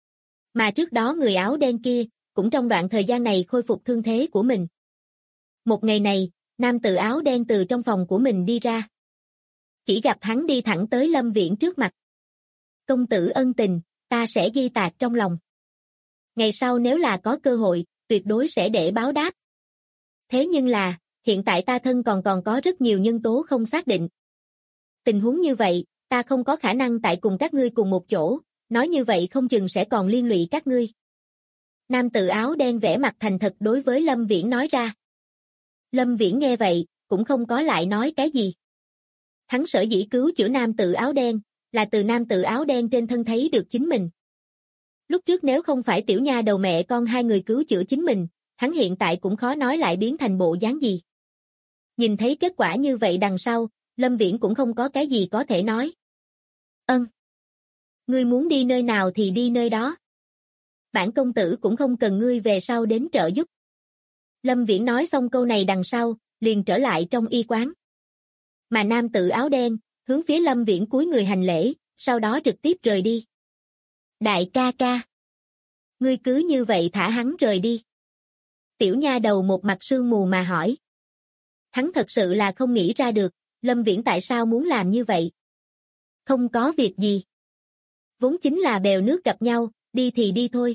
Mà trước đó người áo đen kia, cũng trong đoạn thời gian này khôi phục thương thế của mình. Một ngày này, nam tử áo đen từ trong phòng của mình đi ra. Chỉ gặp hắn đi thẳng tới Lâm Viễn trước mặt. Công tử ân tình, ta sẽ ghi tạc trong lòng. Ngày sau nếu là có cơ hội, tuyệt đối sẽ để báo đáp. Thế nhưng là, hiện tại ta thân còn có rất nhiều nhân tố không xác định. Tình huống như vậy, ta không có khả năng tại cùng các ngươi cùng một chỗ, nói như vậy không chừng sẽ còn liên lụy các ngươi. Nam tử áo đen vẽ mặt thành thật đối với Lâm Viễn nói ra. Lâm Viễn nghe vậy, cũng không có lại nói cái gì. Hắn sở dĩ cứu chữa nam tử áo đen, là từ nam tử áo đen trên thân thấy được chính mình. Lúc trước nếu không phải tiểu nha đầu mẹ con hai người cứu chữa chính mình, hắn hiện tại cũng khó nói lại biến thành bộ dáng gì. Nhìn thấy kết quả như vậy đằng sau, Lâm Viễn cũng không có cái gì có thể nói. Ân. Ngươi muốn đi nơi nào thì đi nơi đó. Bản công tử cũng không cần ngươi về sau đến trợ giúp. Lâm Viễn nói xong câu này đằng sau, liền trở lại trong y quán. Mà nam tử áo đen, hướng phía Lâm Viễn cúi người hành lễ, sau đó trực tiếp rời đi. Đại ca ca. Ngươi cứ như vậy thả hắn rời đi. Tiểu nha đầu một mặt sương mù mà hỏi. Hắn thật sự là không nghĩ ra được, Lâm Viễn tại sao muốn làm như vậy. Không có việc gì. Vốn chính là bèo nước gặp nhau, đi thì đi thôi.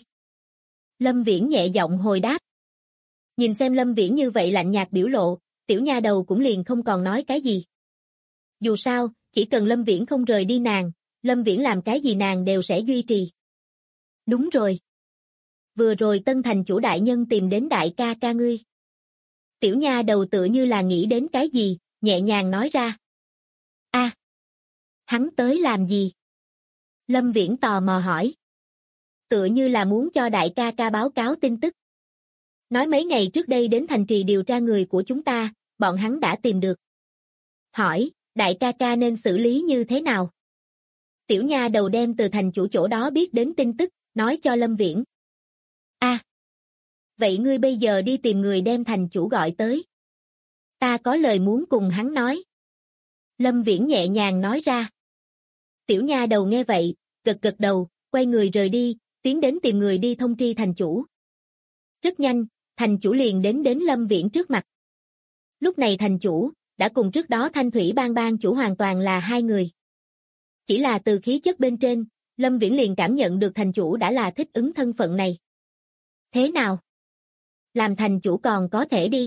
Lâm Viễn nhẹ giọng hồi đáp. Nhìn xem Lâm Viễn như vậy lạnh nhạt biểu lộ, tiểu nha đầu cũng liền không còn nói cái gì. Dù sao, chỉ cần Lâm Viễn không rời đi nàng, Lâm Viễn làm cái gì nàng đều sẽ duy trì. Đúng rồi. Vừa rồi Tân Thành chủ đại nhân tìm đến đại ca ca ngươi. Tiểu nha đầu tựa như là nghĩ đến cái gì, nhẹ nhàng nói ra. A, hắn tới làm gì? Lâm Viễn tò mò hỏi. Tựa như là muốn cho đại ca ca báo cáo tin tức. Nói mấy ngày trước đây đến thành trì điều tra người của chúng ta, bọn hắn đã tìm được. Hỏi, đại ca ca nên xử lý như thế nào? Tiểu nha đầu đem từ thành chủ chỗ đó biết đến tin tức, nói cho Lâm Viễn. A, vậy ngươi bây giờ đi tìm người đem thành chủ gọi tới. Ta có lời muốn cùng hắn nói. Lâm Viễn nhẹ nhàng nói ra. Tiểu nha đầu nghe vậy, gật gật đầu, quay người rời đi, tiến đến tìm người đi thông tri thành chủ. Rất nhanh, thành chủ liền đến Lâm Viễn trước mặt. Lúc này thành chủ, đã cùng trước đó Thanh Thủy Bang bang chủ hoàn toàn là hai người. Chỉ là từ khí chất bên trên, Lâm Viễn liền cảm nhận được thành chủ đã là thích ứng thân phận này. Thế nào? Làm thành chủ còn có thể đi.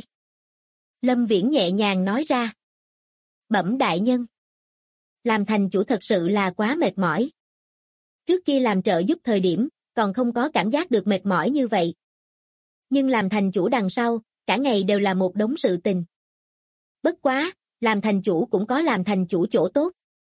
Lâm Viễn nhẹ nhàng nói ra. Bẩm đại nhân. Làm thành chủ thật sự là quá mệt mỏi. Trước kia làm trợ giúp thời điểm, còn không có cảm giác được mệt mỏi như vậy. Nhưng làm thành chủ đằng sau, cả ngày đều là một đống sự tình. Bất quá, làm thành chủ cũng có làm thành chủ chỗ tốt.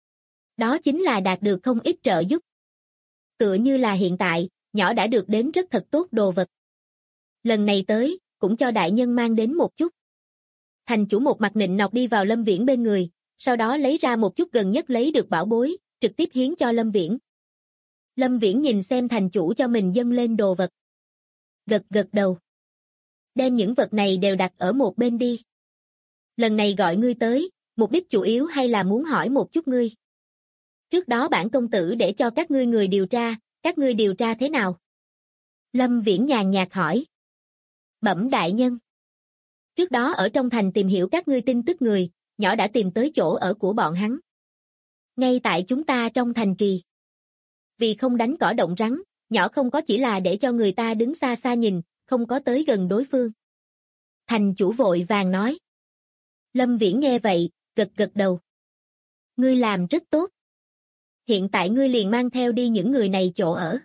Đó chính là đạt được không ít trợ giúp. Tựa như là hiện tại, nhỏ đã được đến rất thật tốt đồ vật. Lần này tới, cũng cho đại nhân mang đến một chút. Thành chủ một mặt nịnh nọt đi vào Lâm Viễn bên người, sau đó lấy ra một chút gần nhất lấy được bảo bối, trực tiếp hiến cho Lâm Viễn. Lâm Viễn nhìn xem thành chủ cho mình dâng lên đồ vật. Gật gật đầu. Đem những vật này đều đặt ở một bên đi. Lần này gọi ngươi tới, mục đích chủ yếu hay là muốn hỏi một chút ngươi. Trước đó bản công tử để cho các ngươi người điều tra, các ngươi điều tra thế nào? Lâm Viễn nhàn nhạt hỏi. Bẩm đại nhân. Trước đó ở trong thành tìm hiểu các ngươi tin tức người, nhỏ đã tìm tới chỗ ở của bọn hắn. Ngay tại chúng ta trong thành trì. Vì không đánh cỏ động rắn, nhỏ không có chỉ là để cho người ta đứng xa xa nhìn, không có tới gần đối phương. Thành chủ vội vàng nói. Lâm Viễn nghe vậy, gật gật đầu. Ngươi làm rất tốt. Hiện tại ngươi liền mang theo đi những người này chỗ ở.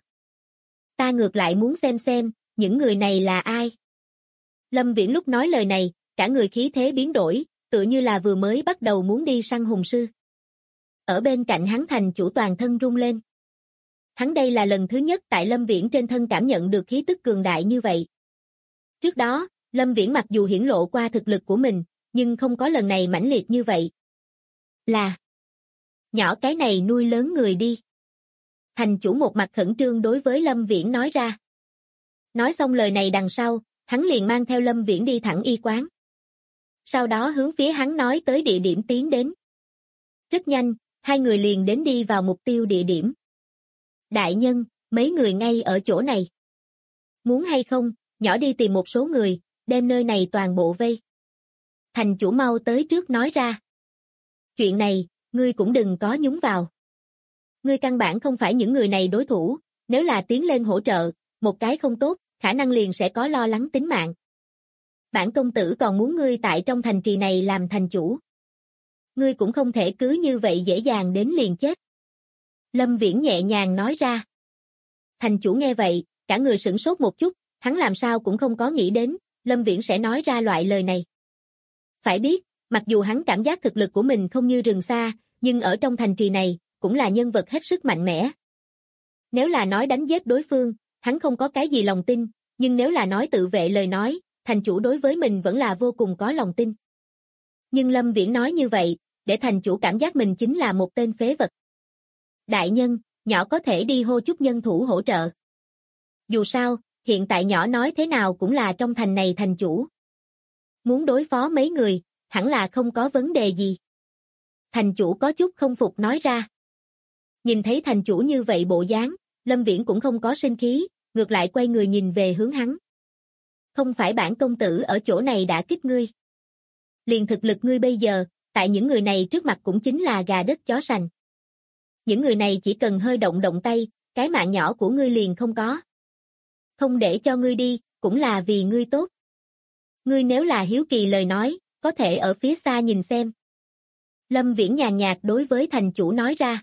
Ta ngược lại muốn xem, những người này là ai. Lâm Viễn lúc nói lời này, cả người khí thế biến đổi, tựa như là vừa mới bắt đầu muốn đi săn hùng sư. Ở bên cạnh hắn thành chủ toàn thân rung lên. Hắn đây là lần thứ nhất tại Lâm Viễn trên thân cảm nhận được khí tức cường đại như vậy. Trước đó, Lâm Viễn mặc dù hiển lộ qua thực lực của mình, nhưng không có lần này mãnh liệt như vậy. Là nhỏ cái này nuôi lớn người đi. Thành chủ một mặt khẩn trương đối với Lâm Viễn nói ra. Nói xong lời này đằng sau, hắn liền mang theo Lâm Viễn đi thẳng y quán. Sau đó hướng phía hắn nói tới địa điểm tiến đến. Rất nhanh, hai người liền đến đi vào mục tiêu địa điểm. Đại nhân, mấy người ngay ở chỗ này. Muốn hay không, nhỏ đi tìm một số người, đem nơi này toàn bộ vây. Thành chủ mau tới trước nói ra. Chuyện này, ngươi cũng đừng có nhúng vào. Ngươi căn bản không phải những người này đối thủ, nếu là tiến lên hỗ trợ, một cái không tốt, khả năng liền sẽ có lo lắng tính mạng. Bản công tử còn muốn ngươi tại trong thành trì này làm thành chủ. Ngươi cũng không thể cứ như vậy dễ dàng đến liền chết. Lâm Viễn nhẹ nhàng nói ra. Thành chủ nghe vậy, cả người sửng sốt một chút, hắn làm sao cũng không có nghĩ đến, Lâm Viễn sẽ nói ra loại lời này. Phải biết, mặc dù hắn cảm giác thực lực của mình không như rừng xa, nhưng ở trong thành trì này, cũng là nhân vật hết sức mạnh mẽ. Nếu là nói đánh giết đối phương, hắn không có cái gì lòng tin, nhưng nếu là nói tự vệ lời nói, thành chủ đối với mình vẫn là vô cùng có lòng tin. Nhưng Lâm Viễn nói như vậy, để thành chủ cảm giác mình chính là một tên phế vật. Đại nhân, nhỏ có thể đi hô chút nhân thủ hỗ trợ. Dù sao, hiện tại nhỏ nói thế nào cũng là trong thành này thành chủ. Muốn đối phó mấy người, hẳn là không có vấn đề gì. Thành chủ có chút không phục nói ra. Nhìn thấy thành chủ như vậy bộ dáng, Lâm Viễn cũng không có sinh khí, ngược lại quay người nhìn về hướng hắn. Không phải bản công tử ở chỗ này đã kích ngươi. Liền thực lực ngươi bây giờ, tại những người này trước mặt cũng chính là gà đất chó sành. Những người này chỉ cần hơi động động tay, cái mạng nhỏ của ngươi liền không có. Không để cho ngươi đi, cũng là vì ngươi tốt. Ngươi nếu là hiếu kỳ lời nói, có thể ở phía xa nhìn xem. Lâm Viễn nhàn nhạt đối với thành chủ nói ra.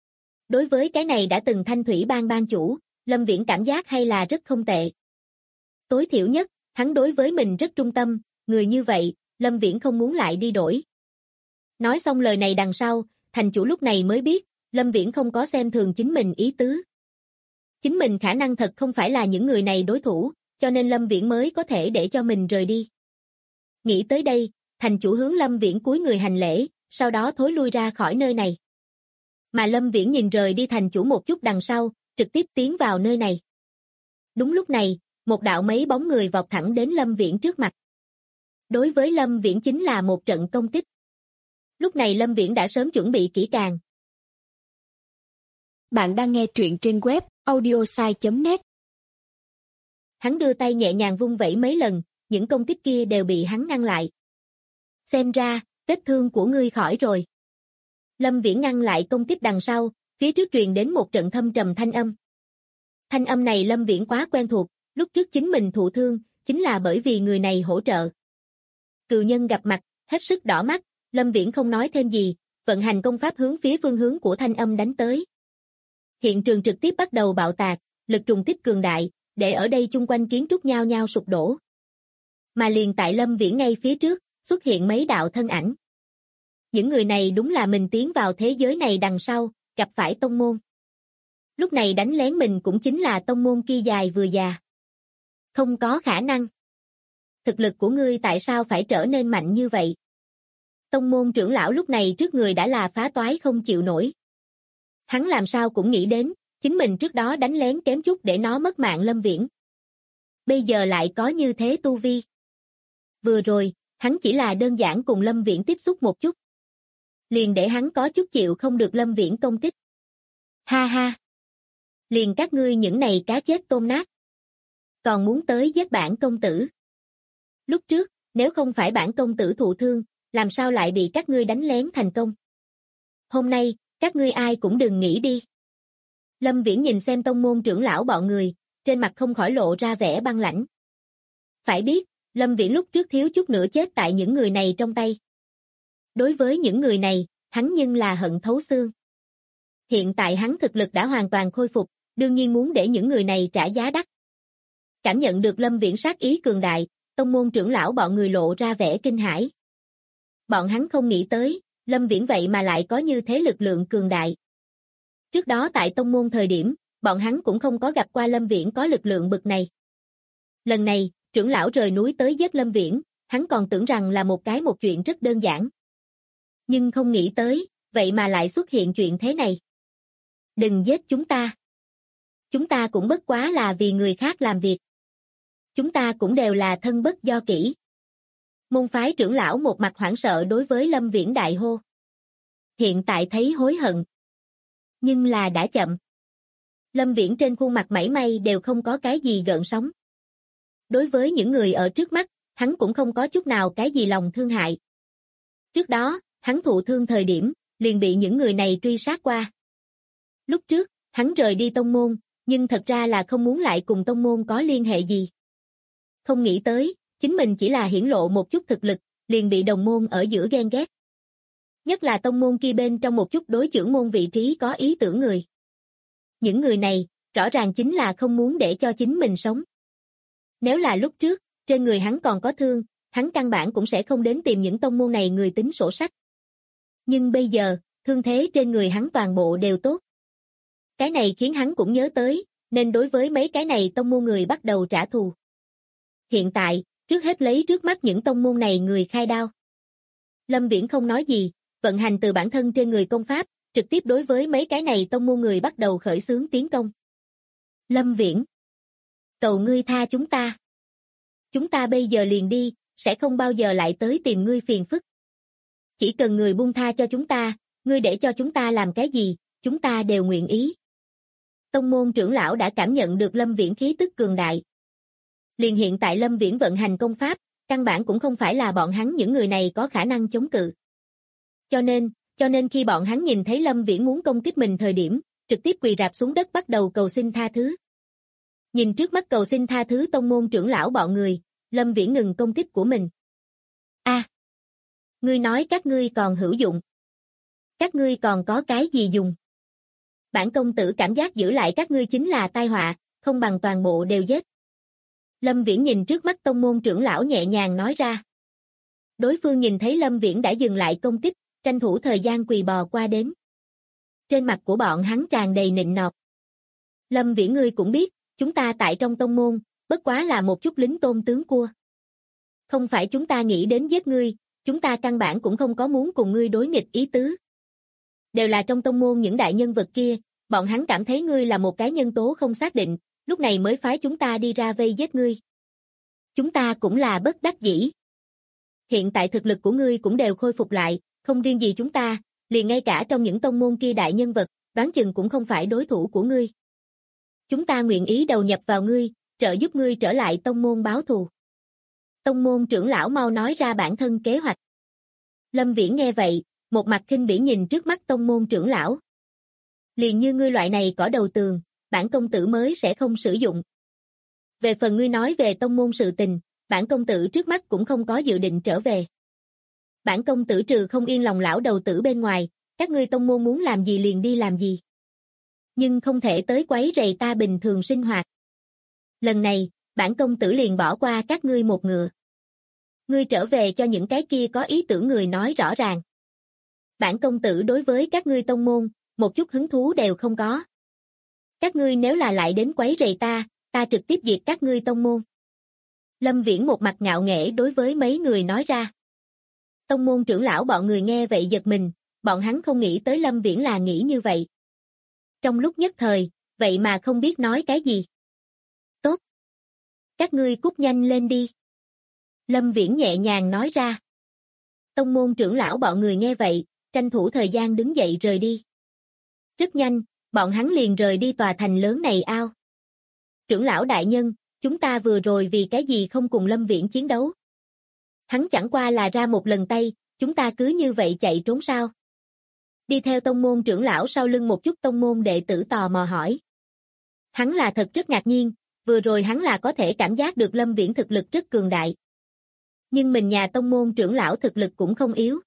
Đối với cái này đã từng Thanh Thủy Bang bang chủ, Lâm Viễn cảm giác hay là rất không tệ. Tối thiểu nhất, hắn đối với mình rất trung tâm, người như vậy, Lâm Viễn không muốn lại đi đổi. Nói xong lời này đằng sau, thành chủ lúc này mới biết, Lâm Viễn không có xem thường chính mình ý tứ. Chính mình khả năng thật không phải là những người này đối thủ, cho nên Lâm Viễn mới có thể để cho mình rời đi. Nghĩ tới đây, thành chủ hướng Lâm Viễn cúi người hành lễ, sau đó thối lui ra khỏi nơi này. Mà Lâm Viễn nhìn rời đi thành chủ một chút đằng sau, trực tiếp tiến vào nơi này. Đúng lúc này, một đạo mấy bóng người vọt thẳng đến Lâm Viễn trước mặt. Đối với Lâm Viễn chính là một trận công kích. Lúc này Lâm Viễn đã sớm chuẩn bị kỹ càng. Bạn đang nghe truyện trên web audiosai.net. Hắn đưa tay nhẹ nhàng vung vẩy mấy lần, những công kích kia đều bị hắn ngăn lại. Xem ra, vết thương của ngươi khỏi rồi. Lâm Viễn ngăn lại công kích đằng sau, phía trước truyền đến một trận thâm trầm thanh âm. Thanh âm này Lâm Viễn quá quen thuộc, lúc trước chính mình thụ thương, chính là bởi vì người này hỗ trợ. Cừu nhân gặp mặt, hết sức đỏ mắt, Lâm Viễn không nói thêm gì, vận hành công pháp hướng phía phương hướng của thanh âm đánh tới. Hiện trường trực tiếp bắt đầu bạo tạc, lực trùng kích cường đại, để ở đây chung quanh kiến trúc nhao nhao sụp đổ. Mà liền tại Lâm Viễn ngay phía trước, xuất hiện mấy đạo thân ảnh. Những người này đúng là mình tiến vào thế giới này đằng sau, gặp phải tông môn. Lúc này đánh lén mình cũng chính là tông môn kia dài vừa già. Không có khả năng. Thực lực của ngươi tại sao phải trở nên mạnh như vậy? Tông môn trưởng lão lúc này trước người đã là phá toái không chịu nổi. Hắn làm sao cũng nghĩ đến, chính mình trước đó đánh lén kém chút để nó mất mạng Lâm Viễn. Bây giờ lại có như thế tu vi. Vừa rồi, hắn chỉ là đơn giản cùng Lâm Viễn tiếp xúc một chút. Liền để hắn có chút chịu không được Lâm Viễn công kích. Ha ha! Liền các ngươi những này cá chết tôm nát. Còn muốn tới giết bản công tử. Lúc trước, nếu không phải bản công tử thụ thương, làm sao lại bị các ngươi đánh lén thành công? Hôm nay, các ngươi ai cũng đừng nghĩ đi. Lâm Viễn nhìn xem tông môn trưởng lão bọn người, trên mặt không khỏi lộ ra vẻ băng lãnh. Phải biết, Lâm Viễn lúc trước thiếu chút nữa chết tại những người này trong tay. Đối với những người này, hắn nhưng là hận thấu xương. Hiện tại hắn thực lực đã hoàn toàn khôi phục, đương nhiên muốn để những người này trả giá đắt. Cảm nhận được Lâm Viễn sát ý cường đại, tông môn trưởng lão bọn người lộ ra vẻ kinh hãi. Bọn hắn không nghĩ tới, Lâm Viễn vậy mà lại có như thế lực lượng cường đại. Trước đó tại tông môn thời điểm, bọn hắn cũng không có gặp qua Lâm Viễn có lực lượng bực này. Lần này, trưởng lão rời núi tới giết Lâm Viễn, hắn còn tưởng rằng là một chuyện rất đơn giản. Nhưng không nghĩ tới, vậy mà lại xuất hiện chuyện thế này. Đừng giết chúng ta. Chúng ta cũng bất quá là vì người khác làm việc. Chúng ta cũng đều là thân bất do kỷ. Môn phái trưởng lão một mặt hoảng sợ đối với Lâm Viễn đại hô. Hiện tại thấy hối hận. Nhưng là đã chậm. Lâm Viễn trên khuôn mặt mảy may đều không có cái gì gợn sóng. Đối với những người ở trước mắt, hắn cũng không có chút nào cái gì lòng thương hại. Trước đó, hắn thụ thương thời điểm, liền bị những người này truy sát qua. Lúc trước, hắn rời đi tông môn, nhưng thật ra là không muốn lại cùng tông môn có liên hệ gì. Không nghĩ tới, chính mình chỉ là hiển lộ một chút thực lực, liền bị đồng môn ở giữa ghen ghét. Nhất là tông môn kia bên trong một chút đối trưởng môn vị trí có ý tưởng người. Những người này, rõ ràng chính là không muốn để cho chính mình sống. Nếu là lúc trước, trên người hắn còn có thương, hắn căn bản cũng sẽ không đến tìm những tông môn này người tính sổ sách. Nhưng bây giờ, thương thế trên người hắn toàn bộ đều tốt. Cái này khiến hắn cũng nhớ tới, nên đối với mấy cái này tông môn người bắt đầu trả thù. Hiện tại, trước hết lấy trước mắt những tông môn này người khai đao. Lâm Viễn không nói gì, vận hành từ bản thân trên người công pháp, trực tiếp đối với mấy cái này tông môn người bắt đầu khởi xướng tiến công. Lâm Viễn, cầu ngươi tha chúng ta. Chúng ta bây giờ liền đi, sẽ không bao giờ lại tới tìm ngươi phiền phức. Chỉ cần người buông tha cho chúng ta, ngươi để cho chúng ta làm cái gì, chúng ta đều nguyện ý. Tông môn trưởng lão đã cảm nhận được Lâm Viễn khí tức cường đại. Liền hiện tại Lâm Viễn vận hành công pháp, căn bản cũng không phải là bọn hắn những người này có khả năng chống cự. Cho nên khi bọn hắn nhìn thấy Lâm Viễn muốn công kích mình thời điểm, trực tiếp quỳ rạp xuống đất bắt đầu cầu xin tha thứ. Nhìn trước mắt cầu xin tha thứ tông môn trưởng lão bọn người, Lâm Viễn ngừng công kích của mình. Ngươi nói các ngươi còn hữu dụng. Các ngươi còn có cái gì dùng? Bản công tử cảm giác giữ lại các ngươi chính là tai họa, không bằng toàn bộ đều giết. Lâm Viễn nhìn trước mắt tông môn trưởng lão nhẹ nhàng nói ra. Đối phương nhìn thấy Lâm Viễn đã dừng lại công kích, tranh thủ thời gian quỳ bò qua đến. Trên mặt của bọn hắn tràn đầy nịnh nọt. Lâm Viễn ngươi cũng biết, chúng ta tại trong tông môn, bất quá là một chút lính tôn tướng cua. Không phải chúng ta nghĩ đến giết ngươi, chúng ta căn bản cũng không có muốn cùng ngươi đối nghịch ý tứ. Đều là trong tông môn những đại nhân vật kia, bọn hắn cảm thấy ngươi là một cái nhân tố không xác định, lúc này mới phái chúng ta đi ra vây giết ngươi. Chúng ta cũng là bất đắc dĩ. Hiện tại thực lực của ngươi cũng đều khôi phục lại, không riêng gì chúng ta, liền ngay cả trong những tông môn kia đại nhân vật, đoán chừng cũng không phải đối thủ của ngươi. Chúng ta nguyện ý đầu nhập vào ngươi, trợ giúp ngươi trở lại tông môn báo thù. Tông môn trưởng lão mau nói ra bản thân kế hoạch. Lâm Viễn nghe vậy, một mặt khinh bỉ nhìn trước mắt tông môn trưởng lão. Liền như ngươi loại này cỏ đầu tường, bản công tử mới sẽ không sử dụng. Về phần ngươi nói về tông môn sự tình, bản công tử trước mắt cũng không có dự định trở về. Bản công tử trừ không yên lòng lão đầu tử bên ngoài, các ngươi tông môn muốn làm gì liền đi làm gì. Nhưng không thể tới quấy rầy ta bình thường sinh hoạt. Lần này, bản công tử liền bỏ qua các ngươi một ngựa. Ngươi trở về cho những cái kia có ý tưởng người nói rõ ràng. Bản công tử đối với các ngươi tông môn, một chút hứng thú đều không có. Các ngươi nếu là lại đến quấy rầy ta trực tiếp diệt các ngươi tông môn. Lâm Viễn một mặt ngạo nghễ đối với mấy người nói ra. Tông môn trưởng lão bọn người nghe vậy giật mình, bọn hắn không nghĩ tới Lâm Viễn là nghĩ như vậy. Trong lúc nhất thời, vậy mà không biết nói cái gì. Tốt. Các ngươi cút nhanh lên đi. Lâm Viễn nhẹ nhàng nói ra. Tông môn trưởng lão bọn người nghe vậy, tranh thủ thời gian đứng dậy rời đi. Rất nhanh, bọn hắn liền rời đi tòa thành lớn này ao. Trưởng lão đại nhân, chúng ta vừa rồi vì cái gì không cùng Lâm Viễn chiến đấu? Hắn chẳng qua là ra một lần tay, chúng ta cứ như vậy chạy trốn sao? Đi theo tông môn trưởng lão sau lưng một chút tông môn đệ tử tò mò hỏi. Hắn là thật rất ngạc nhiên, vừa rồi hắn là có thể cảm giác được Lâm Viễn thực lực rất cường đại. Nhưng mình nhà tông môn trưởng lão thực lực cũng không yếu.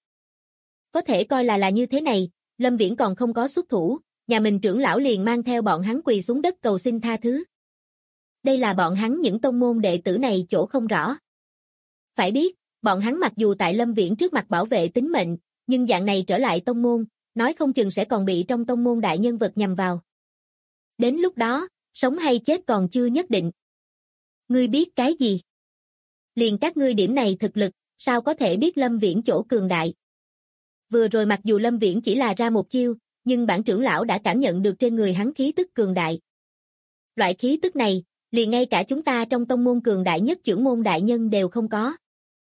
Có thể coi là như thế này, Lâm Viễn còn không có xuất thủ, nhà mình trưởng lão liền mang theo bọn hắn quỳ xuống đất cầu xin tha thứ. Đây là bọn hắn những tông môn đệ tử này chỗ không rõ. Phải biết, bọn hắn mặc dù tại Lâm Viễn trước mặt bảo vệ tính mệnh, nhưng dạng này trở lại tông môn, nói không chừng sẽ còn bị trong tông môn đại nhân vật nhằm vào. Đến lúc đó, sống hay chết còn chưa nhất định. Ngươi biết cái gì? Liền các ngươi điểm này thực lực, sao có thể biết Lâm Viễn chỗ cường đại. Vừa rồi mặc dù Lâm Viễn chỉ là ra một chiêu, nhưng bản trưởng lão đã cảm nhận được trên người hắn khí tức cường đại. Loại khí tức này, liền ngay cả chúng ta trong tông môn cường đại nhất trưởng môn đại nhân đều không có.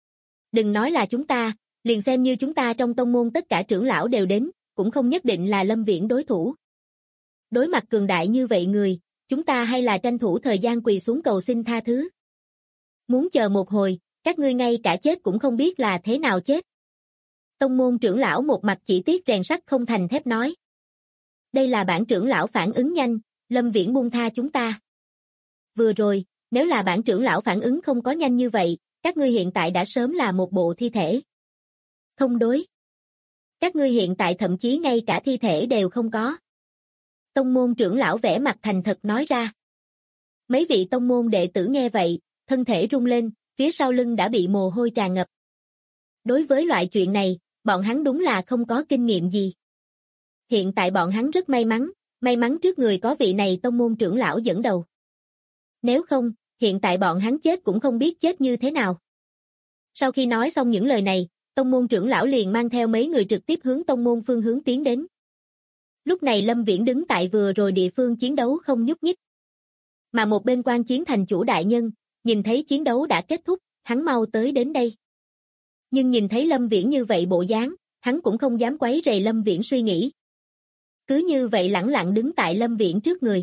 Đừng nói là chúng ta, liền xem như chúng ta trong tông môn tất cả trưởng lão đều đến, cũng không nhất định là Lâm Viễn đối thủ. Đối mặt cường đại như vậy người, chúng ta hay là tranh thủ thời gian quỳ xuống cầu xin tha thứ. Muốn chờ một hồi, các ngươi ngay cả chết cũng không biết là thế nào chết. Tông môn trưởng lão một mặt chỉ tiếc rèn sắt không thành thép nói. Đây là bản trưởng lão phản ứng nhanh, Lâm Viễn buông tha chúng ta. Vừa rồi, nếu là bản trưởng lão phản ứng không có nhanh như vậy, các ngươi hiện tại đã sớm là một bộ thi thể. Không đối. Các ngươi hiện tại thậm chí ngay cả thi thể đều không có. Tông môn trưởng lão vẻ mặt thành thật nói ra. Mấy vị tông môn đệ tử nghe vậy, thân thể rung lên, phía sau lưng đã bị mồ hôi tràn ngập. Đối với loại chuyện này, bọn hắn đúng là không có kinh nghiệm gì. Hiện tại bọn hắn rất may mắn trước người có vị này tông môn trưởng lão dẫn đầu. Nếu không, hiện tại bọn hắn chết cũng không biết chết như thế nào. Sau khi nói xong những lời này, tông môn trưởng lão liền mang theo mấy người trực tiếp hướng tông môn phương hướng tiến đến. Lúc này Lâm Viễn đứng tại vừa rồi địa phương chiến đấu không nhúc nhích. Mà một bên quan chiến thành chủ đại nhân, nhìn thấy chiến đấu đã kết thúc, hắn mau tới đến đây. Nhưng nhìn thấy Lâm Viễn như vậy bộ dáng, hắn cũng không dám quấy rầy Lâm Viễn suy nghĩ. Cứ như vậy lẳng lặng đứng tại Lâm Viễn trước người.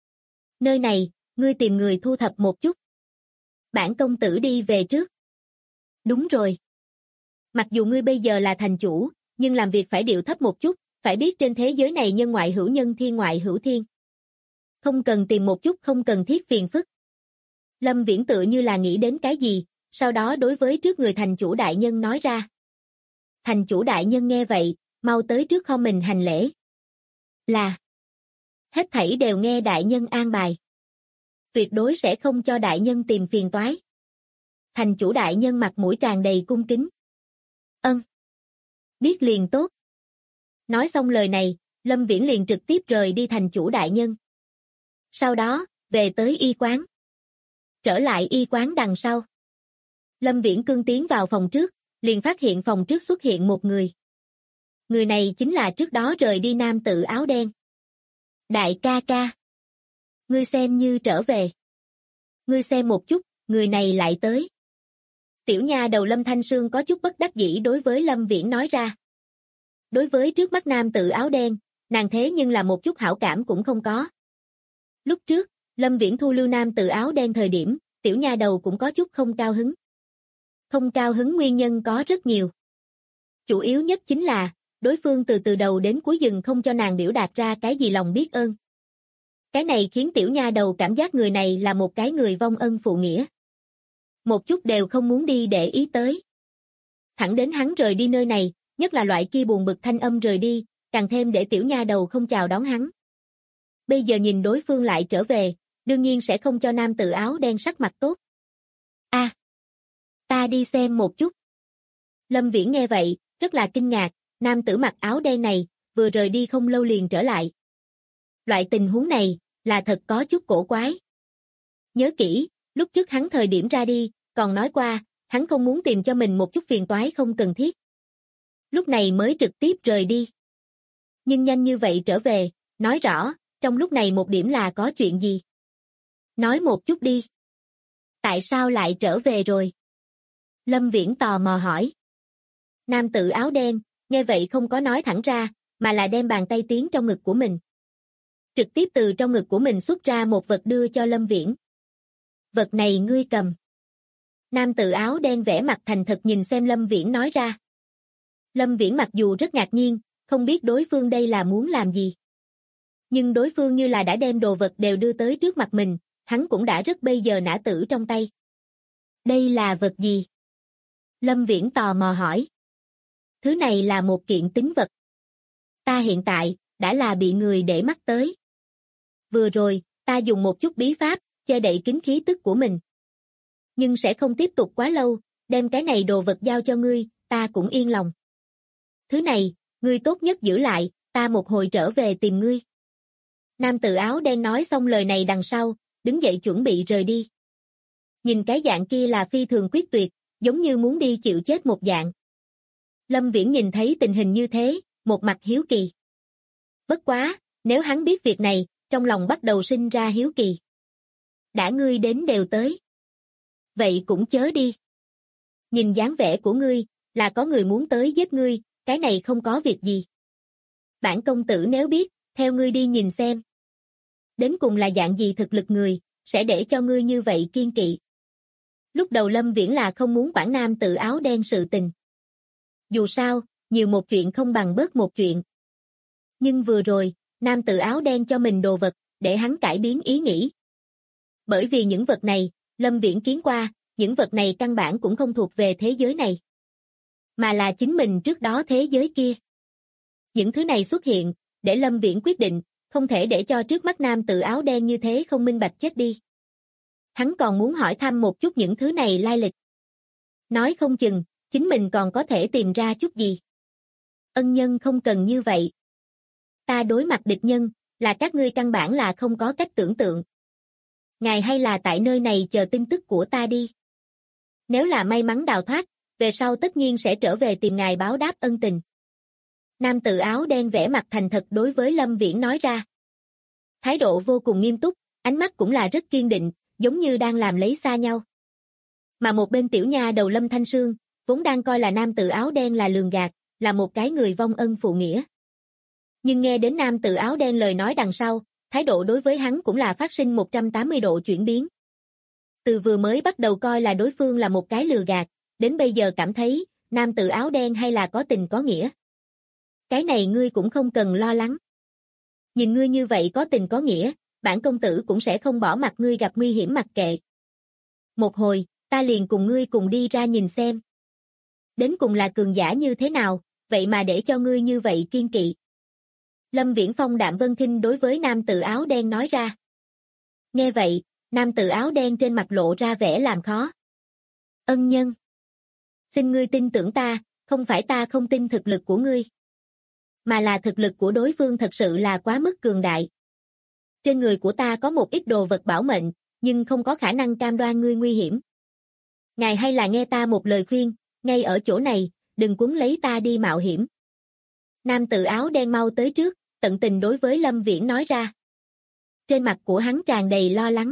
Nơi này, ngươi tìm người thu thập một chút. Bản công tử đi về trước. Đúng rồi. Mặc dù ngươi bây giờ là thành chủ, nhưng làm việc phải điệu thấp một chút, phải biết trên thế giới này nhân ngoại hữu nhân thiên ngoại hữu thiên. Không cần tìm một chút không cần thiết phiền phức. Lâm Viễn tựa như là nghĩ đến cái gì, sau đó đối với trước người thành chủ đại nhân nói ra. Thành chủ đại nhân nghe vậy, mau tới trước kho mình hành lễ. Là. Hết thảy đều nghe đại nhân an bài. Tuyệt đối sẽ không cho đại nhân tìm phiền toái. Thành chủ đại nhân mặt mũi tràn đầy cung kính. Biết liền tốt. Nói xong lời này, Lâm Viễn liền trực tiếp rời đi thành chủ đại nhân. Sau đó, về tới y quán. Trở lại y quán đằng sau. Lâm Viễn cương tiến vào phòng trước, liền phát hiện phòng trước xuất hiện một người. Người này chính là trước đó rời đi nam tử áo đen. Đại ca ca. Ngươi xem như trở về. Ngươi xem một chút, người này lại tới. Tiểu nha đầu Lâm Thanh Sương có chút bất đắc dĩ đối với Lâm Viễn nói ra. Đối với trước mắt nam tử áo đen, nàng thế nhưng là một chút hảo cảm cũng không có. Lúc trước, Lâm Viễn thu lưu nam tử áo đen thời điểm, tiểu nha đầu cũng có chút không cao hứng. Không cao hứng nguyên nhân có rất nhiều. Chủ yếu nhất chính là, đối phương từ đầu đến cuối dừng không cho nàng biểu đạt ra cái gì lòng biết ơn. Cái này khiến tiểu nha đầu cảm giác người này là một cái người vong ân phụ nghĩa. Một chút đều không muốn đi để ý tới. Thẳng đến hắn rời đi nơi này, nhất là loại kia buồn bực thanh âm rời đi, càng thêm để tiểu nha đầu không chào đón hắn. Bây giờ nhìn đối phương lại trở về, đương nhiên sẽ không cho nam tử áo đen sắc mặt tốt. Ta đi xem một chút. Lâm Viễn nghe vậy, rất là kinh ngạc, nam tử mặc áo đen này, vừa rời đi không lâu liền trở lại. Loại tình huống này, là thật có chút cổ quái. Nhớ kỹ, lúc trước hắn thời điểm ra đi, còn nói qua, hắn không muốn tìm cho mình một chút phiền toái không cần thiết. Lúc này mới trực tiếp rời đi. Nhưng nhanh như vậy trở về, nói rõ, trong lúc này một điểm là có chuyện gì. Nói một chút đi. Tại sao lại trở về rồi? Lâm Viễn tò mò hỏi. Nam tử áo đen, nghe vậy không có nói thẳng ra, mà là đem bàn tay tiến trong ngực của mình. Trực tiếp từ trong ngực của mình xuất ra một vật đưa cho Lâm Viễn. Vật này ngươi cầm. Nam tử áo đen vẻ mặt thành thật nhìn xem Lâm Viễn nói ra. Lâm Viễn mặc dù rất ngạc nhiên, không biết đối phương đây là muốn làm gì. Nhưng đối phương như là đã đem đồ vật đều đưa tới trước mặt mình, hắn cũng đã rất bây giờ nã tử trong tay. Đây là vật gì? Lâm Viễn tò mò hỏi. Thứ này là một kiện tín vật. Ta hiện tại, đã là bị người để mắt tới. Vừa rồi, ta dùng một chút bí pháp, che đậy kín khí tức của mình. Nhưng sẽ không tiếp tục quá lâu, đem cái này đồ vật giao cho ngươi, ta cũng yên lòng. Thứ này, ngươi tốt nhất giữ lại, ta một hồi trở về tìm ngươi. Nam tử áo đen nói xong lời này đằng sau, đứng dậy chuẩn bị rời đi. Nhìn cái dạng kia là phi thường quyết tuyệt, giống như muốn đi chịu chết một dạng. Lâm Viễn nhìn thấy tình hình như thế, một mặt hiếu kỳ. Bất quá, nếu hắn biết việc này, trong lòng bắt đầu sinh ra hiếu kỳ. Đã ngươi đến đều tới. Vậy cũng chớ đi. Nhìn dáng vẻ của ngươi, là có người muốn tới giết ngươi, cái này không có việc gì. Bản công tử nếu biết, theo ngươi đi nhìn xem. Đến cùng là dạng gì thực lực người, sẽ để cho ngươi như vậy kiên kỵ. Lúc đầu Lâm Viễn là không muốn quản nam tự áo đen sự tình. Dù sao, nhiều một chuyện không bằng bớt một chuyện. Nhưng vừa rồi, nam tự áo đen cho mình đồ vật, để hắn cải biến ý nghĩ. Bởi vì những vật này, Lâm Viễn kiến qua, những vật này căn bản cũng không thuộc về thế giới này. Mà là chính mình trước đó thế giới kia. Những thứ này xuất hiện, để Lâm Viễn quyết định, không thể để cho trước mắt nam tự áo đen như thế không minh bạch chết đi. Hắn còn muốn hỏi thăm một chút những thứ này lai lịch. Nói không chừng, chính mình còn có thể tìm ra chút gì. Ân nhân không cần như vậy. Ta đối mặt địch nhân, là các ngươi căn bản là không có cách tưởng tượng. Ngài hay là tại nơi này chờ tin tức của ta đi. Nếu là may mắn đào thoát, về sau tất nhiên sẽ trở về tìm ngài báo đáp ân tình. Nam tự áo đen vẽ mặt thành thật đối với Lâm Viễn nói ra. Thái độ vô cùng nghiêm túc, ánh mắt cũng là rất kiên định, giống như đang làm lấy xa nhau. Mà một bên tiểu nha đầu Lâm Thanh Sương, vốn đang coi là nam tự áo đen là lường gạt, là một cái người vong ân phụ nghĩa. Nhưng nghe đến nam tự áo đen lời nói đằng sau, thái độ đối với hắn cũng là phát sinh 180 độ chuyển biến. Từ vừa mới bắt đầu coi là đối phương là một cái lừa gạt, đến bây giờ cảm thấy, nam tự áo đen hay là có tình có nghĩa. Cái này ngươi cũng không cần lo lắng. Nhìn ngươi như vậy có tình có nghĩa, bản công tử cũng sẽ không bỏ mặc ngươi gặp nguy hiểm mặc kệ. Một hồi, ta liền cùng ngươi cùng đi ra nhìn xem. Đến cùng là cường giả như thế nào, vậy mà để cho ngươi như vậy kiên kỵ. Lâm Viễn Phong đạm vân khinh đối với nam tự áo đen nói ra. Nghe vậy, nam tự áo đen trên mặt lộ ra vẻ làm khó. Ân nhân. Xin ngươi tin tưởng ta, không phải ta không tin thực lực của ngươi. Mà là thực lực của đối phương thật sự là quá mức cường đại. Trên người của ta có một ít đồ vật bảo mệnh, nhưng không có khả năng cam đoan ngươi nguy hiểm. Ngài hay là nghe ta một lời khuyên, ngay ở chỗ này, đừng cuốn lấy ta đi mạo hiểm. Nam tự áo đen mau tới trước, tận tình đối với Lâm Viễn nói ra. Trên mặt của hắn tràn đầy lo lắng.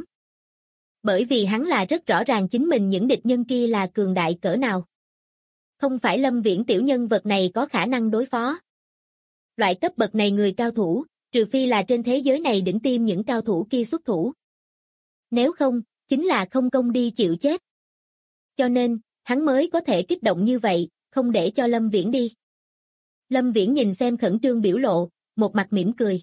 Bởi vì hắn là rất rõ ràng chính mình những địch nhân kia là cường đại cỡ nào. Không phải Lâm Viễn tiểu nhân vật này có khả năng đối phó. Loại cấp bậc này người cao thủ, trừ phi là trên thế giới này đỉnh tiêm những cao thủ kia xuất thủ. Nếu không, chính là không công đi chịu chết. Cho nên, hắn mới có thể kích động như vậy, không để cho Lâm Viễn đi. Lâm Viễn nhìn xem khẩn trương biểu lộ, một mặt mỉm cười.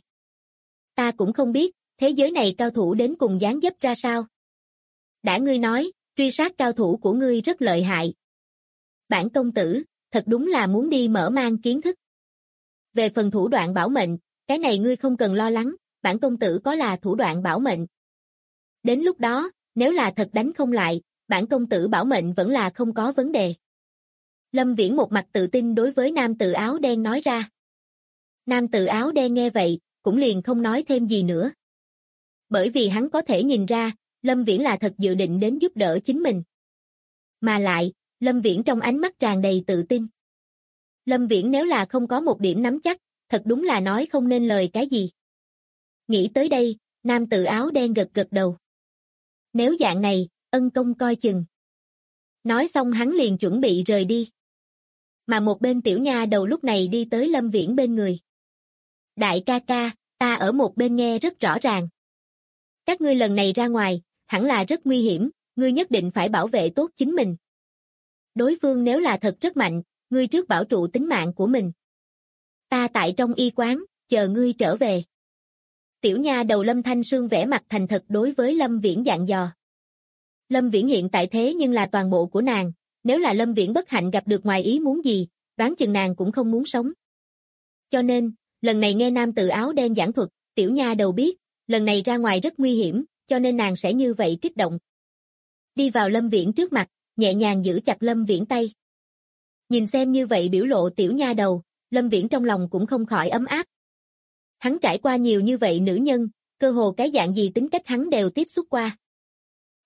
Ta cũng không biết, thế giới này cao thủ đến cùng dáng dấp ra sao. Đã ngươi nói, truy sát cao thủ của ngươi rất lợi hại. Bản công tử, thật đúng là muốn đi mở mang kiến thức. Về phần thủ đoạn bảo mệnh, cái này ngươi không cần lo lắng, bản công tử có là thủ đoạn bảo mệnh. Đến lúc đó, nếu là thật đánh không lại, bản công tử bảo mệnh vẫn là không có vấn đề. Lâm Viễn một mặt tự tin đối với nam tự áo đen nói ra. Nam tự áo đen nghe vậy, cũng liền không nói thêm gì nữa. Bởi vì hắn có thể nhìn ra, Lâm Viễn là thật dự định đến giúp đỡ chính mình. Mà lại, Lâm Viễn trong ánh mắt tràn đầy tự tin. Lâm Viễn nếu là không có một điểm nắm chắc, thật đúng là nói không nên lời cái gì. Nghĩ tới đây, nam tự áo đen gật gật đầu. Nếu dạng này, ân công coi chừng. Nói xong hắn liền chuẩn bị rời đi. Mà một bên tiểu nha đầu lúc này đi tới Lâm Viễn bên người. Đại ca ca, ta ở một bên nghe rất rõ ràng. Các ngươi lần này ra ngoài, hẳn là rất nguy hiểm, ngươi nhất định phải bảo vệ tốt chính mình. Đối phương nếu là thật rất mạnh, ngươi trước bảo trụ tính mạng của mình. Ta tại trong y quán, chờ ngươi trở về. Tiểu nha đầu Lâm Thanh Sương vẽ mặt thành thật đối với Lâm Viễn dặn dò. Lâm Viễn hiện tại thế nhưng là toàn bộ của nàng, nếu là Lâm Viễn bất hạnh gặp được ngoài ý muốn gì, đoán chừng nàng cũng không muốn sống. Cho nên, lần này nghe nam tự áo đen giảng thuật, tiểu nha đầu biết, lần này ra ngoài rất nguy hiểm, cho nên nàng sẽ như vậy kích động. Đi vào Lâm Viễn trước mặt, nhẹ nhàng giữ chặt Lâm Viễn tay. Nhìn xem như vậy biểu lộ tiểu nha đầu, Lâm Viễn trong lòng cũng không khỏi ấm áp. Hắn trải qua nhiều như vậy nữ nhân, cơ hồ cái dạng gì tính cách hắn đều tiếp xúc qua.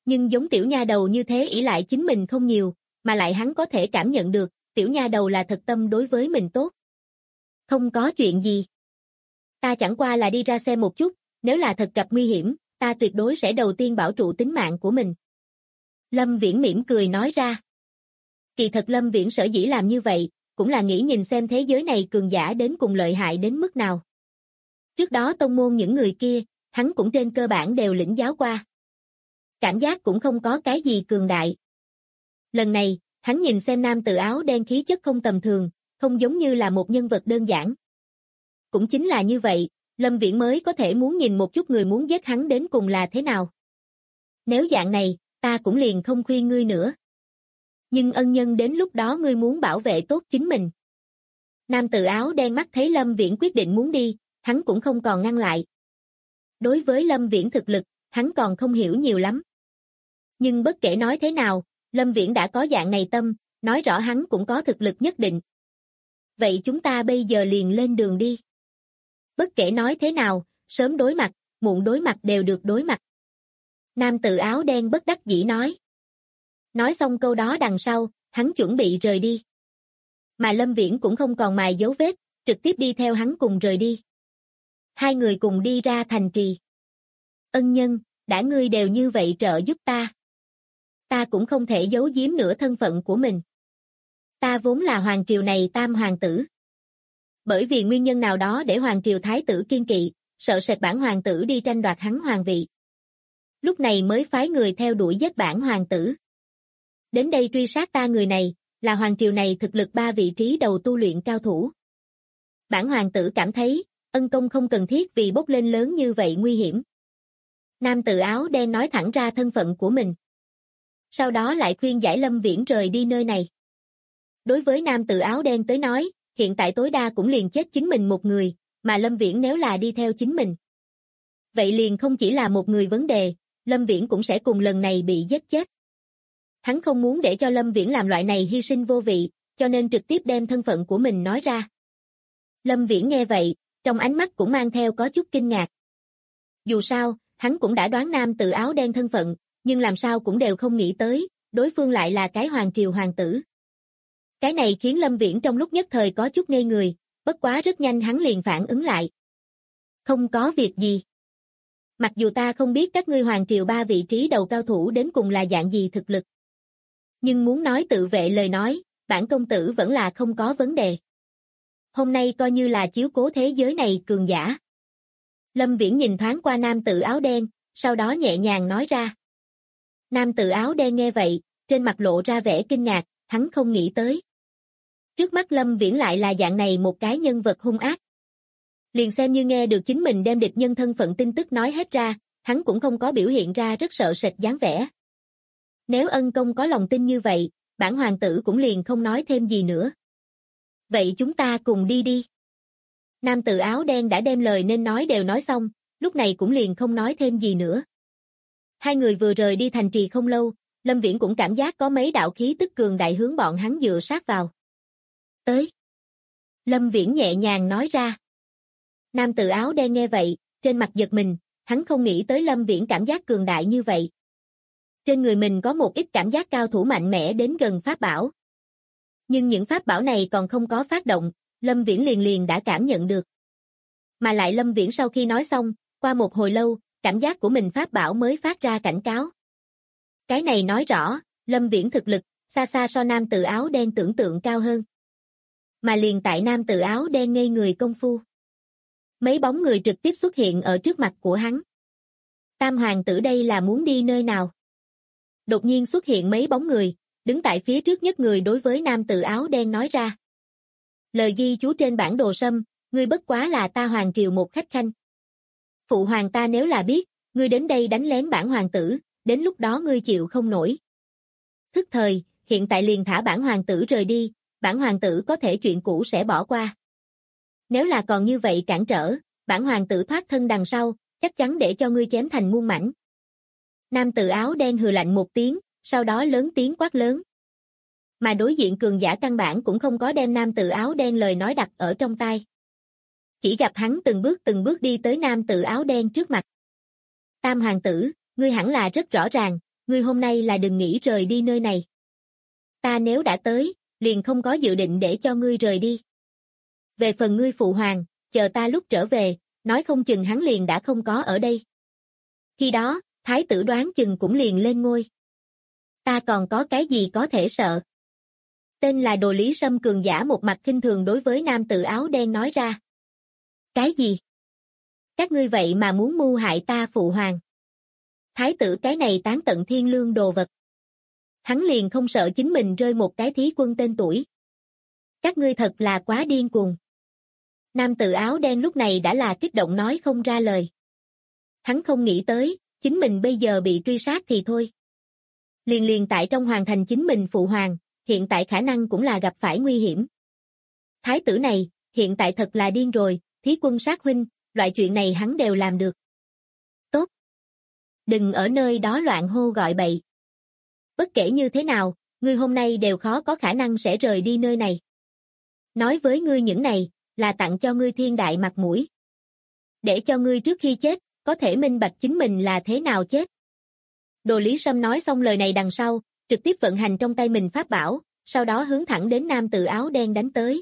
Nhưng giống tiểu nha đầu như thế ỷ lại chính mình không nhiều, mà lại hắn có thể cảm nhận được, tiểu nha đầu là thật tâm đối với mình tốt. Không có chuyện gì. Ta chẳng qua là đi ra xem một chút, nếu là thật gặp nguy hiểm, ta tuyệt đối sẽ đầu tiên bảo trụ tính mạng của mình. Lâm Viễn mỉm cười nói ra. Kỳ thật Lâm Viễn sở dĩ làm như vậy, cũng là nghĩ nhìn xem thế giới này cường giả đến cùng lợi hại đến mức nào. Trước đó tông môn những người kia, hắn cũng trên cơ bản đều lĩnh giáo qua. Cảm giác cũng không có cái gì cường đại. Lần này, hắn nhìn xem nam tử áo đen khí chất không tầm thường, không giống như là một nhân vật đơn giản. Cũng chính là như vậy, Lâm Viễn mới có thể muốn nhìn một chút người muốn giết hắn đến cùng là thế nào. Nếu dạng này, ta cũng liền không khuyên ngươi nữa. Nhưng ân nhân đến lúc đó ngươi muốn bảo vệ tốt chính mình. Nam tử áo đen mắt thấy Lâm Viễn quyết định muốn đi, hắn cũng không còn ngăn lại. Đối với Lâm Viễn thực lực, hắn còn không hiểu nhiều lắm. Nhưng bất kể nói thế nào, Lâm Viễn đã có dạng này tâm, nói rõ hắn cũng có thực lực nhất định. Vậy chúng ta bây giờ liền lên đường đi. Bất kể nói thế nào, sớm đối mặt, muộn đối mặt đều được đối mặt. Nam tử áo đen bất đắc dĩ nói. Nói xong câu đó đằng sau, hắn chuẩn bị rời đi. Mà Lâm Viễn cũng không còn mài dấu vết, trực tiếp đi theo hắn cùng rời đi. Hai người cùng đi ra thành trì. Ân nhân, đã ngươi đều như vậy trợ giúp ta. Ta cũng không thể giấu giếm nửa thân phận của mình. Ta vốn là hoàng triều này tam hoàng tử. Bởi vì nguyên nhân nào đó để hoàng triều thái tử kiên kỵ, sợ sệt bản hoàng tử đi tranh đoạt hắn hoàng vị. Lúc này mới phái người theo đuổi giết bản hoàng tử. Đến đây truy sát ta người này, là hoàng triều này thực lực 3 vị trí đầu tu luyện cao thủ. Bản hoàng tử cảm thấy, ân công không cần thiết vì bốc lên lớn như vậy nguy hiểm. Nam tử áo đen nói thẳng ra thân phận của mình. Sau đó lại khuyên giải Lâm Viễn rời đi nơi này. Đối với nam tử áo đen tới nói, hiện tại tối đa cũng liền chết chính mình một người, mà Lâm Viễn nếu là đi theo chính mình. Vậy liền không chỉ là một người vấn đề, Lâm Viễn cũng sẽ cùng lần này bị giết chết. Hắn không muốn để cho Lâm Viễn làm loại này hy sinh vô vị, cho nên trực tiếp đem thân phận của mình nói ra. Lâm Viễn nghe vậy, trong ánh mắt cũng mang theo có chút kinh ngạc. Dù sao, hắn cũng đã đoán nam tử áo đen thân phận, nhưng làm sao cũng đều không nghĩ tới, đối phương lại là cái hoàng triều hoàng tử. Cái này khiến Lâm Viễn trong lúc nhất thời có chút ngây người, bất quá rất nhanh hắn liền phản ứng lại. Không có việc gì. Mặc dù ta không biết các ngươi hoàng triều 3 vị trí đầu cao thủ đến cùng là dạng gì thực lực. Nhưng muốn nói tự vệ lời nói, bản công tử vẫn là không có vấn đề. Hôm nay coi như là chiếu cố thế giới này cường giả. Lâm Viễn nhìn thoáng qua nam tử áo đen, sau đó nhẹ nhàng nói ra. Nam tử áo đen nghe vậy, trên mặt lộ ra vẻ kinh ngạc, hắn không nghĩ tới. Trước mắt Lâm Viễn lại là dạng này một cái nhân vật hung ác. Liền xem như nghe được chính mình đem địch nhân thân phận tin tức nói hết ra, hắn cũng không có biểu hiện ra rất sợ sệt dáng vẻ. Nếu ân công có lòng tin như vậy, bản hoàng tử cũng liền không nói thêm gì nữa. Vậy chúng ta cùng đi đi. Nam tử áo đen đã đem lời nên nói đều nói xong, lúc này cũng liền không nói thêm gì nữa. Hai người vừa rời đi thành trì không lâu, Lâm Viễn cũng cảm giác có mấy đạo khí tức cường đại hướng bọn hắn dựa sát vào. Tới. Lâm Viễn nhẹ nhàng nói ra. Nam tử áo đen nghe vậy, trên mặt giật mình, hắn không nghĩ tới Lâm Viễn cảm giác cường đại như vậy. Trên người mình có một ít cảm giác cao thủ mạnh mẽ đến gần pháp bảo. Nhưng những pháp bảo này còn không có phát động, Lâm Viễn liền đã cảm nhận được. Mà lại Lâm Viễn sau khi nói xong, qua một hồi lâu, cảm giác của mình pháp bảo mới phát ra cảnh cáo. Cái này nói rõ, Lâm Viễn thực lực, xa xa so nam tử áo đen tưởng tượng cao hơn. Mà liền tại nam tử áo đen ngây người công phu. Mấy bóng người trực tiếp xuất hiện ở trước mặt của hắn. Tam hoàng tử đây là muốn đi nơi nào? Đột nhiên xuất hiện mấy bóng người, đứng tại phía trước nhất người đối với nam tử áo đen nói ra. Lời ghi chú trên bản đồ sâm, ngươi bất quá là ta hoàng triều một khách khanh. Phụ hoàng ta nếu là biết, ngươi đến đây đánh lén bản hoàng tử, đến lúc đó ngươi chịu không nổi. Thức thời, hiện tại liền thả bản hoàng tử rời đi, bản hoàng tử có thể chuyện cũ sẽ bỏ qua. Nếu là còn như vậy cản trở, bản hoàng tử thoát thân đằng sau, chắc chắn để cho ngươi chém thành muôn mảnh. Nam tử áo đen hừ lạnh một tiếng, sau đó lớn tiếng quát lớn. Mà đối diện cường giả căn bản cũng không có đem nam tử áo đen lời nói đặt ở trong tai. Chỉ gặp hắn từng bước đi tới nam tử áo đen trước mặt. Tam hoàng tử, ngươi hẳn là rất rõ ràng, ngươi hôm nay là đừng nghĩ rời đi nơi này. Ta nếu đã tới, liền không có dự định để cho ngươi rời đi. Về phần ngươi phụ hoàng, chờ ta lúc trở về, nói không chừng hắn liền đã không có ở đây. Khi đó, thái tử đoán chừng cũng liền lên ngôi. Ta còn có cái gì có thể sợ? Tên là Đồ Lý Sâm cường giả một mặt khinh thường đối với nam tử áo đen nói ra. Cái gì? Các ngươi vậy mà muốn mưu hại ta phụ hoàng? Thái tử cái này tán tận thiên lương đồ vật. Hắn liền không sợ chính mình rơi một cái thí quân tên tuổi. Các ngươi thật là quá điên cuồng. Nam tử áo đen lúc này đã là kích động nói không ra lời. Hắn không nghĩ tới, chính mình bây giờ bị truy sát thì thôi. Liền tại trong hoàng thành chính mình phụ hoàng, hiện tại khả năng cũng là gặp phải nguy hiểm. Thái tử này, hiện tại thật là điên rồi, thí quân sát huynh, loại chuyện này hắn đều làm được. Tốt. Đừng ở nơi đó loạn hô gọi bậy. Bất kể như thế nào, ngươi hôm nay đều khó có khả năng sẽ rời đi nơi này. Nói với ngươi những này, là tặng cho ngươi thiên đại mặt mũi. Để cho ngươi trước khi chết, có thể minh bạch chính mình là thế nào chết. Đồ Lý Sâm nói xong lời này đằng sau, trực tiếp vận hành trong tay mình pháp bảo, sau đó hướng thẳng đến nam tử áo đen đánh tới.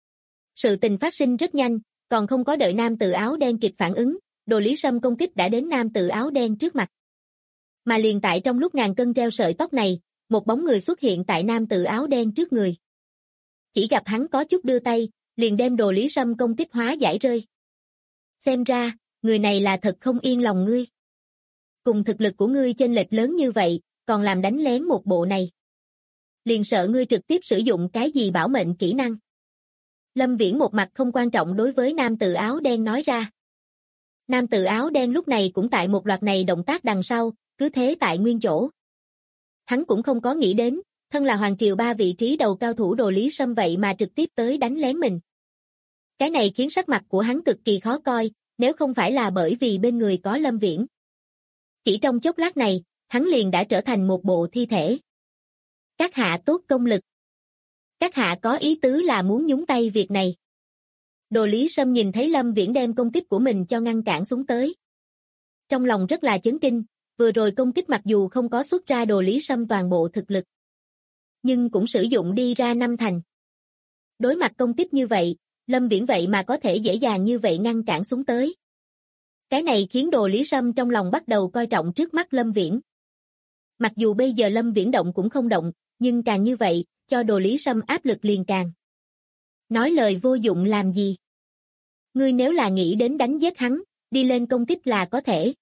Sự tình phát sinh rất nhanh, còn không có đợi nam tử áo đen kịp phản ứng, Đồ Lý Sâm công kích đã đến nam tử áo đen trước mặt. Mà liền tại trong lúc ngàn cân treo sợi tóc này, một bóng người xuất hiện tại nam tử áo đen trước người. Chỉ gặp hắn có chút đưa tay, liền đem Đồ Lý Sâm công kích hóa giải rơi. Xem ra, người này là thật không yên lòng ngươi. Cùng thực lực của ngươi chênh lệch lớn như vậy, còn làm đánh lén một bộ này. Liền sợ ngươi trực tiếp sử dụng cái gì bảo mệnh kỹ năng. Lâm Viễn một mặt không quan trọng đối với nam tử áo đen nói ra. Nam tử áo đen lúc này cũng tại một loạt này động tác đằng sau, cứ thế tại nguyên chỗ. Hắn cũng không có nghĩ đến, thân là hoàng triều 3 vị trí đầu cao thủ Đồ Lý Sâm vậy mà trực tiếp tới đánh lén mình. Cái này khiến sắc mặt của hắn cực kỳ khó coi, nếu không phải là bởi vì bên người có Lâm Viễn. Chỉ trong chốc lát này, hắn liền đã trở thành một bộ thi thể. Các hạ tốt công lực. Các hạ có ý tứ là muốn nhúng tay việc này. Đồ Lý Sâm nhìn thấy Lâm Viễn đem công kích của mình cho ngăn cản xuống tới. Trong lòng rất là chấn kinh, vừa rồi công kích mặc dù không có xuất ra Đồ Lý Sâm toàn bộ thực lực, nhưng cũng sử dụng đi ra 5 thành. Đối mặt công kích như vậy, Lâm Viễn vậy mà có thể dễ dàng như vậy ngăn cản xuống tới. Cái này khiến Đồ Lý Sâm trong lòng bắt đầu coi trọng trước mắt Lâm Viễn. Mặc dù bây giờ Lâm Viễn động cũng không động, nhưng càng như vậy, cho Đồ Lý Sâm áp lực liền càng. Nói lời vô dụng làm gì? Ngươi nếu là nghĩ đến đánh giết hắn, đi lên công kích là có thể.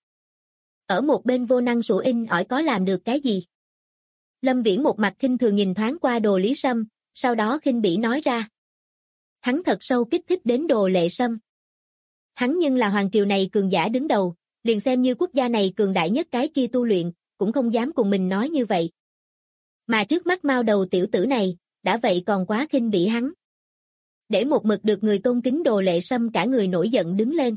Ở một bên vô năng sủa in ỏi có làm được cái gì? Lâm Viễn một mặt khinh thường nhìn thoáng qua Đồ Lý Sâm, sau đó khinh bỉ nói ra. Hắn thật sâu kích thích đến Đồ Lệ Sâm. Hắn nhưng là hoàng triều này cường giả đứng đầu, liền xem như quốc gia này cường đại nhất cái kia tu luyện, cũng không dám cùng mình nói như vậy. Mà trước mắt mao đầu tiểu tử này, đã vậy còn quá khinh bỉ hắn. Để một mực được người tôn kính Đồ Lệ Sâm cả người nổi giận đứng lên.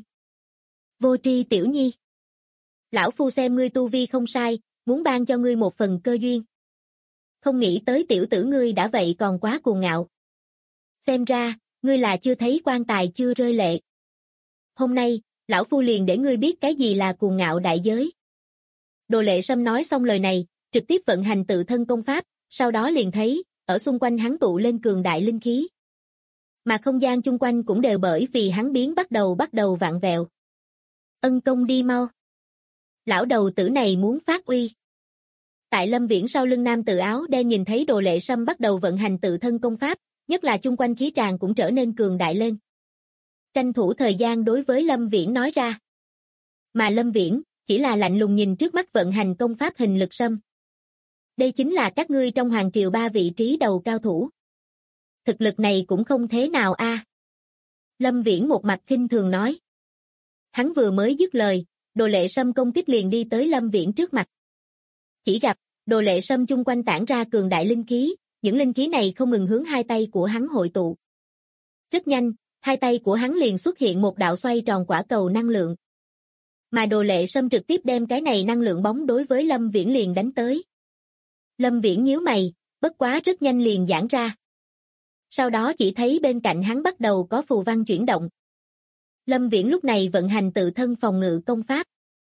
Vô tri tiểu nhi. Lão phu xem ngươi tu vi không sai, muốn ban cho ngươi một phần cơ duyên. Không nghĩ tới tiểu tử ngươi đã vậy còn quá cuồng ngạo. Xem ra, ngươi là chưa thấy quan tài chưa rơi lệ. Hôm nay, lão phu liền để ngươi biết cái gì là cuồng ngạo đại giới. Đồ Lệ Sâm nói xong lời này, trực tiếp vận hành tự thân công pháp, sau đó liền thấy, ở xung quanh hắn tụ lên cường đại linh khí. Mà không gian chung quanh cũng đều bởi vì hắn biến bắt đầu vặn vẹo. Ân công đi mau. Lão đầu tử này muốn phát uy. Tại Lâm Viễn sau lưng nam tử áo đen nhìn thấy Đồ Lệ Sâm bắt đầu vận hành tự thân công pháp, nhất là chung quanh khí tràng cũng trở nên cường đại lên. Tranh thủ thời gian đối với Lâm Viễn nói ra. Mà Lâm Viễn, chỉ là lạnh lùng nhìn trước mắt vận hành công pháp hình lực sâm. Đây chính là các ngươi trong hoàng triều 3 vị trí đầu cao thủ. Thực lực này cũng không thế nào a. Lâm Viễn một mặt khinh thường nói. Hắn vừa mới dứt lời, Đồ Lệ Sâm công kích liền đi tới Lâm Viễn trước mặt. Chỉ gặp, Đồ Lệ Sâm chung quanh tản ra cường đại linh khí, những linh khí này không ngừng hướng hai tay của hắn hội tụ. Rất nhanh, hai tay của hắn liền xuất hiện một đạo xoay tròn quả cầu năng lượng. Mà Đồ Lệ Sâm trực tiếp đem cái này năng lượng bóng đối với Lâm Viễn liền đánh tới. Lâm Viễn nhíu mày, bất quá rất nhanh liền giãn ra. Sau đó chỉ thấy bên cạnh hắn bắt đầu có phù văn chuyển động. Lâm Viễn lúc này vận hành tự thân phòng ngự công pháp.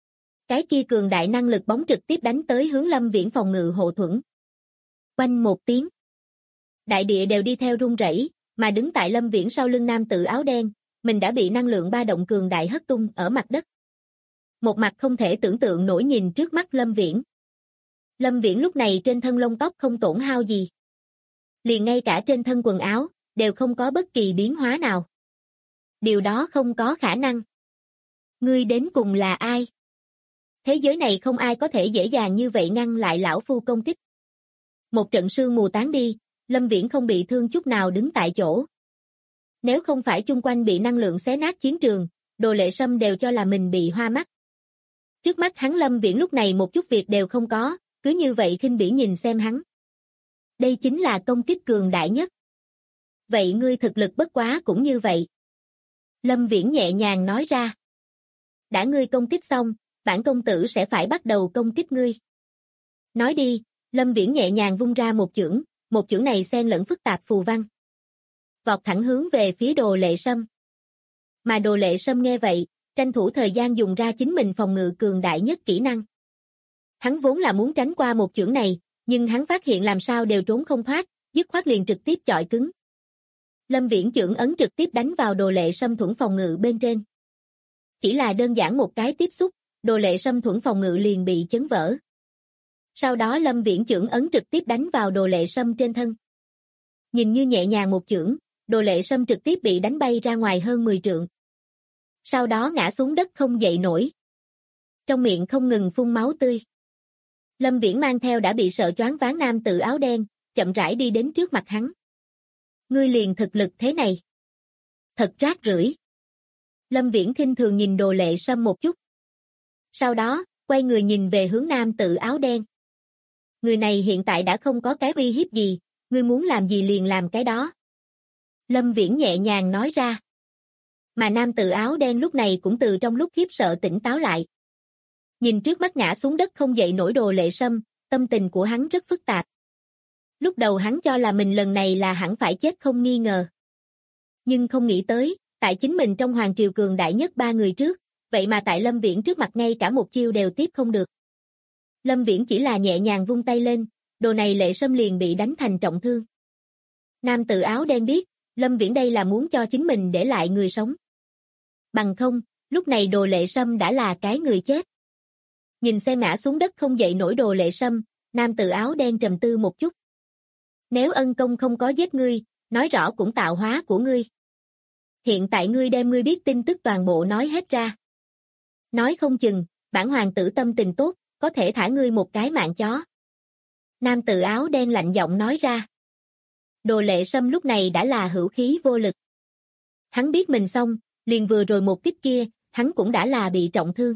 cái kia cường đại năng lực bóng trực tiếp đánh tới hướng Lâm Viễn phòng ngự hộ thuẫn. Oanh một tiếng. Đại địa đều đi theo rung rẩy, mà đứng tại Lâm Viễn sau lưng nam tử áo đen, mình đã bị năng lượng ba động cường đại hất tung ở mặt đất. Một mặt không thể tưởng tượng nổi nhìn trước mắt Lâm Viễn. Lâm Viễn lúc này trên thân lông tóc không tổn hao gì. Liền ngay cả trên thân quần áo, đều không có bất kỳ biến hóa nào. Điều đó không có khả năng. Ngươi đến cùng là ai? Thế giới này không ai có thể dễ dàng như vậy ngăn lại lão phu công kích. Một trận sương mù tán đi, Lâm Viễn không bị thương chút nào đứng tại chỗ. Nếu không phải chung quanh bị năng lượng xé nát chiến trường, Đồ Lệ Sâm đều cho là mình bị hoa mắt. Trước mắt hắn Lâm Viễn lúc này một chút việc đều không có, cứ như vậy khinh bỉ nhìn xem hắn. Đây chính là công kích cường đại nhất. Vậy ngươi thực lực bất quá cũng như vậy. Lâm Viễn nhẹ nhàng nói ra. Đã ngươi công kích xong, bản công tử sẽ phải bắt đầu công kích ngươi. Nói đi, Lâm Viễn nhẹ nhàng vung ra một chưởng này xen lẫn phức tạp phù văn. Vọt thẳng hướng về phía Đồ Lệ Sâm. Mà Đồ Lệ Sâm nghe vậy, tranh thủ thời gian dùng ra chính mình phòng ngự cường đại nhất kỹ năng. Hắn vốn là muốn tránh qua một chưởng này, nhưng hắn phát hiện làm sao đều trốn không thoát, dứt khoát liền trực tiếp chọi cứng. Lâm Viễn chưởng ấn trực tiếp đánh vào Đồ Lệ Sâm thuẫn phòng ngự bên trên. Chỉ là đơn giản một cái tiếp xúc, Đồ Lệ Sâm thuẫn phòng ngự liền bị chấn vỡ. Sau đó Lâm Viễn chưởng ấn trực tiếp đánh vào Đồ Lệ Sâm trên thân. Nhìn như nhẹ nhàng một chưởng, Đồ Lệ Sâm trực tiếp bị đánh bay ra ngoài hơn 10 trượng. Sau đó ngã xuống đất không dậy nổi. Trong miệng không ngừng phun máu tươi. Lâm Viễn mang theo đã bị sợ choáng váng nam tử áo đen, chậm rãi đi đến trước mặt hắn. Ngươi liền thực lực thế này. Thật rác rưởi. Lâm Viễn khinh thường nhìn Đồ Lệ Sâm một chút. Sau đó, quay người nhìn về hướng nam tử áo đen. Người này hiện tại đã không có cái uy hiếp gì, ngươi muốn làm gì liền làm cái đó. Lâm Viễn nhẹ nhàng nói ra. Mà nam tử áo đen lúc này cũng từ trong lúc khiếp sợ tỉnh táo lại. Nhìn trước mắt ngã xuống đất không dậy nổi Đồ Lệ Sâm, tâm tình của hắn rất phức tạp. Lúc đầu hắn cho là mình lần này là hẳn phải chết không nghi ngờ. Nhưng không nghĩ tới, tại chính mình trong hoàng triều cường đại nhất 3 người trước, vậy mà tại Lâm Viễn trước mặt ngay cả một chiêu đều tiếp không được. Lâm Viễn chỉ là nhẹ nhàng vung tay lên, Đồ này Lệ Sâm liền bị đánh thành trọng thương. Nam tử áo đen biết, Lâm Viễn đây là muốn cho chính mình để lại người sống. Bằng không, lúc này Đồ Lệ Sâm đã là cái người chết. Nhìn xem ngã xuống đất không dậy nổi Đồ Lệ Sâm, nam tử áo đen trầm tư một chút. Nếu ân công không có giết ngươi, nói rõ cũng tạo hóa của ngươi. Hiện tại ngươi đem ngươi biết tin tức toàn bộ nói hết ra. Nói không chừng, bản hoàng tử tâm tình tốt, có thể thả ngươi một cái mạng chó. Nam tử áo đen lạnh giọng nói ra. Đồ Lệ Sâm lúc này đã là hữu khí vô lực. Hắn biết mình xong, liền vừa rồi một kích kia, hắn cũng đã là bị trọng thương.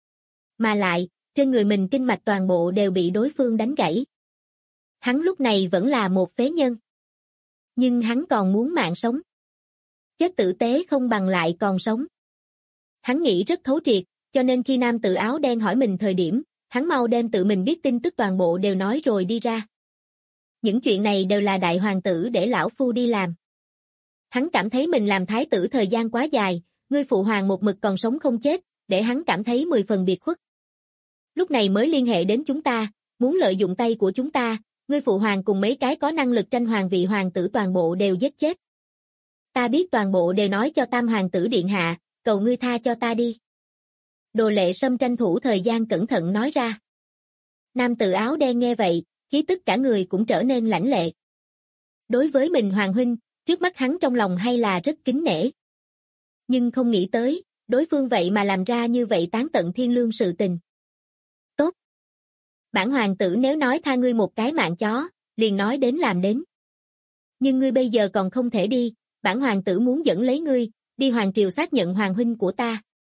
Mà lại, trên người mình kinh mạch toàn bộ đều bị đối phương đánh gãy. Hắn lúc này vẫn là một phế nhân. Nhưng hắn còn muốn mạng sống. Chết tử tế không bằng lại còn sống. Hắn nghĩ rất thấu triệt, cho nên khi nam tử áo đen hỏi mình thời điểm, hắn mau đem tự mình biết tin tức toàn bộ đều nói rồi đi ra. Những chuyện này đều là đại hoàng tử để lão phu đi làm. Hắn cảm thấy mình làm thái tử thời gian quá dài, ngươi phụ hoàng một mực còn sống không chết, để hắn cảm thấy 10 phần biệt khuất. Lúc này mới liên hệ đến chúng ta, muốn lợi dụng tay của chúng ta, ngươi phụ hoàng cùng mấy cái có năng lực tranh hoàng vị hoàng tử toàn bộ đều giết chết. Ta biết toàn bộ đều nói cho tam hoàng tử điện hạ, cầu ngươi tha cho ta đi. Đồ Lệ Sâm tranh thủ thời gian cẩn thận nói ra. Nam tử áo đen nghe vậy, khí tức cả người cũng trở nên lãnh lệ. Đối với mình hoàng huynh, trước mắt hắn trong lòng hay là rất kính nể. Nhưng không nghĩ tới, đối phương vậy mà làm ra như vậy tán tận thiên lương sự tình. Tốt. Bản hoàng tử nếu nói tha ngươi một cái mạng chó, liền nói đến làm đến. Nhưng ngươi bây giờ còn không thể đi, bản hoàng tử muốn dẫn lấy ngươi, đi hoàng triều xác nhận hoàng huynh của ta.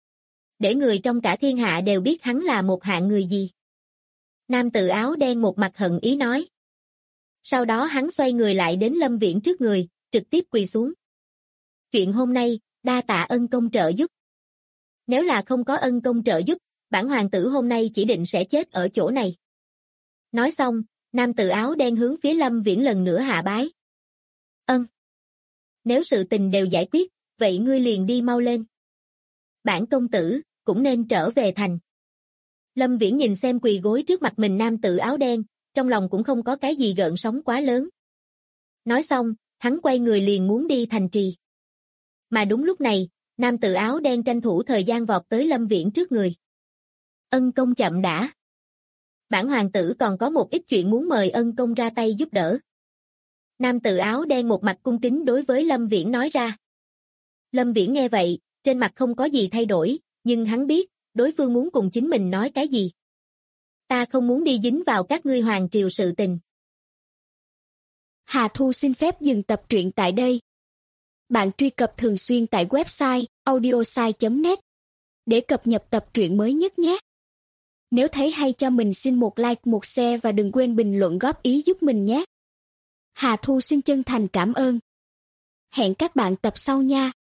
Để người trong cả thiên hạ đều biết hắn là một hạng người gì. Nam tử áo đen một mặt hận ý nói. Sau đó hắn xoay người lại đến Lâm Viễn trước người, trực tiếp quỳ xuống. Chuyện hôm nay, đa tạ ân công trợ giúp. Nếu là không có ân công trợ giúp, bản hoàng tử hôm nay chỉ định sẽ chết ở chỗ này. Nói xong, nam tử áo đen hướng phía Lâm Viễn lần nữa hạ bái. Nếu sự tình đều giải quyết, vậy ngươi liền đi mau lên. Bản công tử, cũng nên trở về thành. Lâm Viễn nhìn xem quỳ gối trước mặt mình nam tử áo đen, trong lòng cũng không có cái gì gợn sóng quá lớn. Nói xong, hắn quay người liền muốn đi thành trì. Mà đúng lúc này, nam tử áo đen tranh thủ thời gian vọt tới Lâm Viễn trước người. Ân công chậm đã. Bản hoàng tử còn có một ít chuyện muốn mời ân công ra tay giúp đỡ. Nam tử áo đen một mặt cung kính đối với Lâm Viễn nói ra. Lâm Viễn nghe vậy, trên mặt không có gì thay đổi, nhưng hắn biết, đối phương muốn cùng chính mình nói cái gì. Ta không muốn đi dính vào các ngươi hoàng triều sự tình. Hà Thu xin phép dừng tập truyện tại đây. Bạn truy cập thường xuyên tại website audiosai.net để cập nhật tập truyện mới nhất nhé. Nếu thấy hay cho mình xin một like, một share và đừng quên bình luận góp ý giúp mình nhé. Hà Thu xin chân thành cảm ơn. Hẹn các bạn tập sau nha.